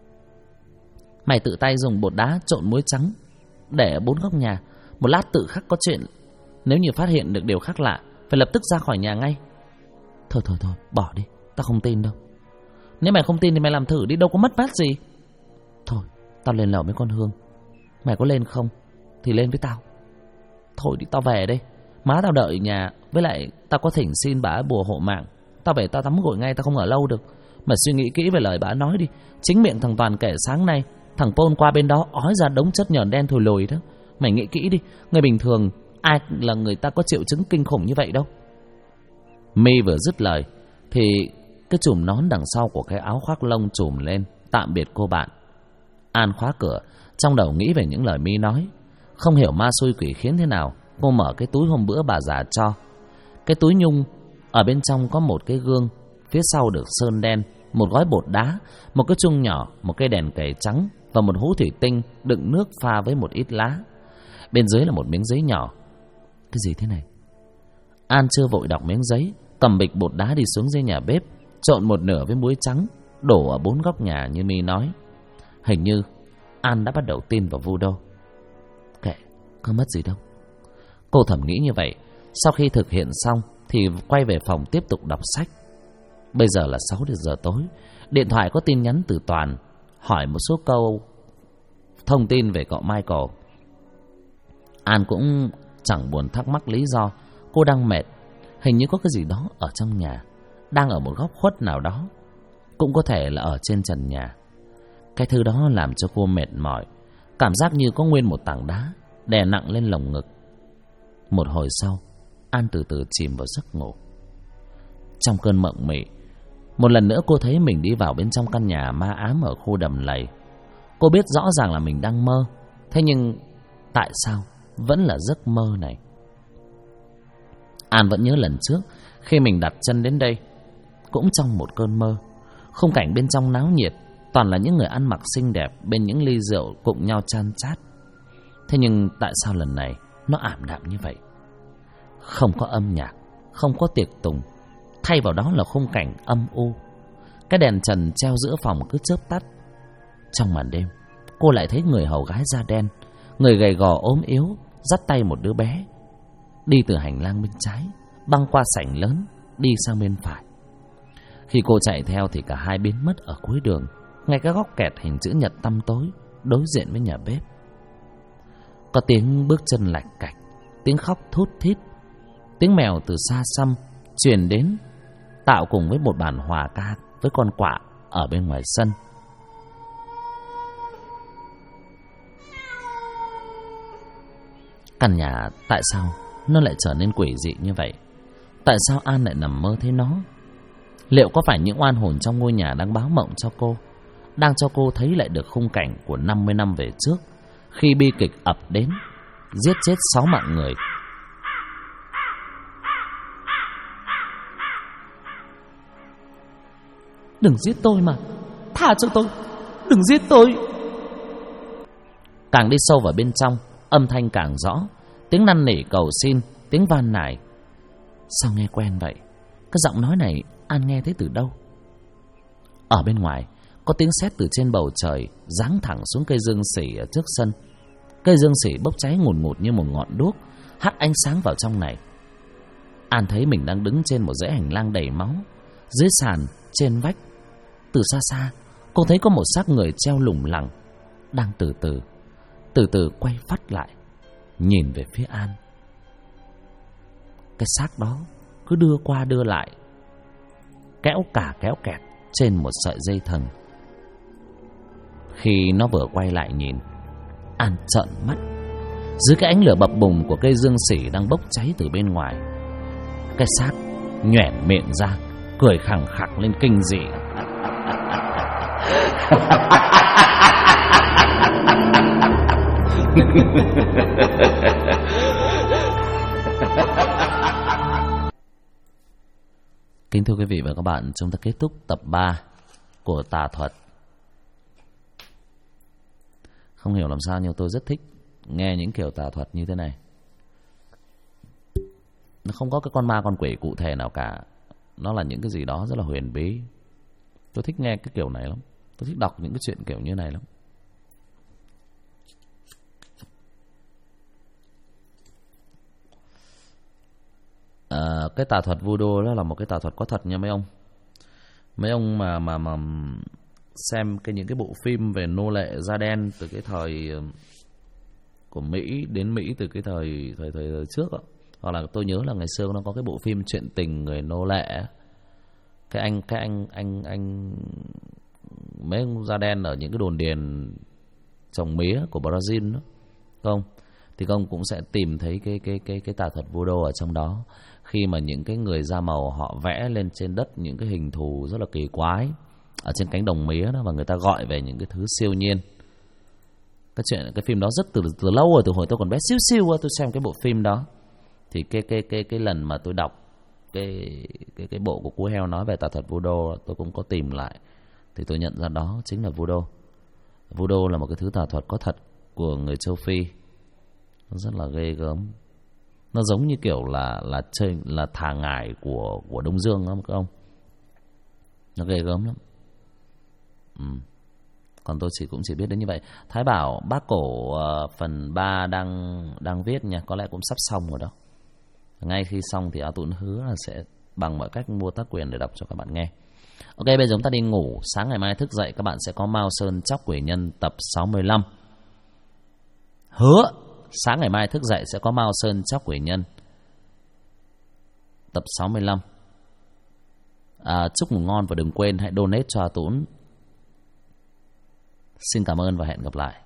Speaker 2: Mày tự tay dùng bột đá trộn muối trắng để ở 4 góc nhà. Một lát tự khắc có chuyện. Nếu như phát hiện được điều khác lạ, phải lập tức ra khỏi nhà ngay.
Speaker 1: Thôi, bỏ đi, tao không tin đâu.
Speaker 2: Nếu mày không tin thì mày làm thử đi, đâu có mất mát gì.
Speaker 1: Thôi, tao lên lầu với con Hương.
Speaker 2: Mày có lên không thì lên với tao. Thôi đi, tao về đây. Má tao đợi nhà. Với lại tao có thỉnh xin bà bùa hộ mạng. Tao về tao tắm gội ngay, tao không ở lâu được. Mà suy nghĩ kỹ về lời bà nói đi. Chính miệng thằng Toàn kể sáng nay thằng Pôn qua bên đó ói ra đống chất nhờn đen thùi lùi đó. Mày nghĩ kỹ đi, người bình thường ai là người ta có triệu chứng kinh khủng như vậy đâu.
Speaker 1: My vừa dứt lời thì cái chùm nón đằng sau của cái áo khoác lông trùm lên tạm biệt cô bạn. An khóa cửa, trong đầu nghĩ về những lời My nói. Không hiểu ma xui quỷ khiến thế nào, cô mở cái túi hôm bữa bà già cho. Cái túi nhung, ở bên trong có một cái gương, phía sau được sơn đen, một gói bột đá, một cái chung nhỏ, một cây đèn cầy trắng và một hũ thủy tinh đựng nước pha với một ít lá. Bên dưới là một miếng giấy nhỏ. Cái gì thế này? An chưa vội đọc miếng giấy, cầm bịch bột đá đi xuống dưới nhà bếp, trộn một nửa với muối trắng, đổ ở 4 góc nhà như My nói. Hình như An đã bắt đầu tin vào voodoo. Kệ, không mất gì đâu. Cô thầm nghĩ như vậy. Sau khi thực hiện xong thì quay về phòng tiếp tục đọc sách. Bây giờ là 6 giờ tối. Điện thoại có tin nhắn từ Toàn, hỏi một số câu thông tin về cậu Michael. An cũng chẳng buồn thắc mắc lý do. Cô đang mệt. Hình như có cái gì đó ở trong nhà, đang ở một góc khuất nào đó, cũng có thể là ở trên trần nhà. Cái thứ đó làm cho cô mệt mỏi, cảm giác như có nguyên một tảng đá đè nặng lên lồng ngực. Một hồi sau, An từ từ chìm vào giấc ngủ. Trong cơn mộng mị, một lần nữa cô thấy mình đi vào bên trong căn nhà ma ám ở khu đầm lầy. Cô biết rõ ràng là mình đang mơ, thế nhưng tại sao vẫn là giấc mơ này? An vẫn nhớ lần trước khi mình đặt chân đến đây, cũng trong một cơn mơ. Khung cảnh bên trong náo nhiệt, toàn là những người ăn mặc xinh đẹp bên những ly rượu cùng nhau chan chát. Thế nhưng tại sao lần này nó ảm đạm như vậy? Không có âm nhạc, không có tiệc tùng, thay vào đó là khung cảnh âm u. Cái đèn trần treo giữa phòng cứ chớp tắt. Trong màn đêm, cô lại thấy người hầu gái da đen, người gầy gò ốm yếu, dắt tay một đứa bé, đi từ hành lang bên trái, băng qua sảnh lớn, đi sang bên phải. Khi cô chạy theo thì cả hai biến mất ở cuối đường, ngay cái góc kẹt hình chữ nhật tăm tối đối diện với nhà bếp. Có tiếng bước chân lạch cạch, tiếng khóc thút thít, tiếng mèo từ xa xăm truyền đến, tạo cùng với một bản hòa ca với con quạ ở bên ngoài sân. Căn nhà tại sao nó lại trở nên quỷ dị như vậy? Tại sao An lại nằm mơ thấy nó? Liệu có phải những oan hồn trong ngôi nhà đang báo mộng cho cô, đang cho cô thấy lại được khung cảnh của 50 năm về trước, khi bi kịch ập đến, giết chết 6 mạng người?
Speaker 2: Đừng giết tôi mà, tha cho tôi, đừng giết tôi.
Speaker 1: Càng đi sâu vào bên trong, âm thanh càng rõ, tiếng năn nỉ cầu xin, tiếng van nài. Sao nghe quen vậy? Cái giọng nói này An nghe thấy từ đâu? Ở bên ngoài có tiếng sét từ trên bầu trời giáng thẳng xuống cây dương xỉ ở trước sân. Cây dương xỉ bốc cháy ngùn ngụt như một ngọn đuốc, hắt ánh sáng vào trong này. An thấy mình đang đứng trên một dãy hành lang đầy máu. Dưới sàn, trên vách, từ xa xa, cô thấy có một xác người treo lủng lẳng, đang từ từ quay phắt lại, nhìn về phía An. Cái xác đó cứ đưa qua đưa lại, kéo kẹt trên một sợi dây thừng. Khi nó vừa quay lại nhìn, An trợn mắt. Dưới cái ánh lửa bập bùng của cây dương xỉ đang bốc cháy từ bên ngoài, cái xác nhoẻn miệng ra, cười khẳng khặc lên kinh dị. Kính thưa quý vị và các bạn, chúng ta kết thúc tập 3 của tà thuật. Không hiểu làm sao nhưng tôi rất thích nghe những kiểu tà thuật như thế này. Nó không có cái con ma con quỷ cụ thể nào cả. Nó là những cái gì đó rất là huyền bí. Tôi thích nghe cái kiểu này lắm. Tôi thích đọc những cái chuyện kiểu như này lắm. Cái tà thuật voodoo đó là một cái tà thuật có thật nha mấy ông. Mấy ông mà xem những cái bộ phim về nô lệ da đen từ cái thời của Mỹ đến Mỹ từ cái thời trước đó. Hoặc là tôi nhớ là ngày xưa nó có cái bộ phim chuyện tình người nô lệ. Cái anh mấy ông da đen ở những cái đồn điền trồng mía của Brazil đó, không? Thì ông cũng sẽ tìm thấy cái tà thuật voodoo ở trong đó. Khi mà những cái người da màu họ vẽ lên trên đất những cái hình thù rất là kỳ quái ở trên cánh đồng mía đó, và người ta gọi về những cái thứ siêu nhiên. Cái phim đó rất từ lâu rồi, từ hồi tôi còn bé xíu xíu tôi xem cái bộ phim đó. Thì cái lần mà tôi đọc cái bộ của Cú Heo nói về tà thuật voodoo, tôi cũng có tìm lại thì tôi nhận ra đó chính là voodoo. Voodoo là một cái thứ tà thuật có thật của người châu Phi. Nó rất là ghê gớm. Nó giống như kiểu là chơi là thả ngải của Đông Dương đó các ông. Nó ghê gớm lắm. Còn tôi cũng chỉ biết đến như vậy. Thái bảo Bác Cổ phần 3 đang viết nha, có lẽ cũng sắp xong rồi đó. Ngay khi xong thì A Tún hứa là sẽ bằng mọi cách mua tác quyền để đọc cho các bạn nghe. Ok, bây giờ chúng ta đi ngủ. Sáng ngày mai thức dậy các bạn sẽ có Mao Sơn Chóc Quỷ Nhân tập 65. Hứa sáng ngày mai thức dậy sẽ có Mao Sơn Chóc Quỷ Nhân tập 65. Chúc ngủ ngon và đừng quên hãy donate cho A Tún. Xin cảm ơn và hẹn gặp lại.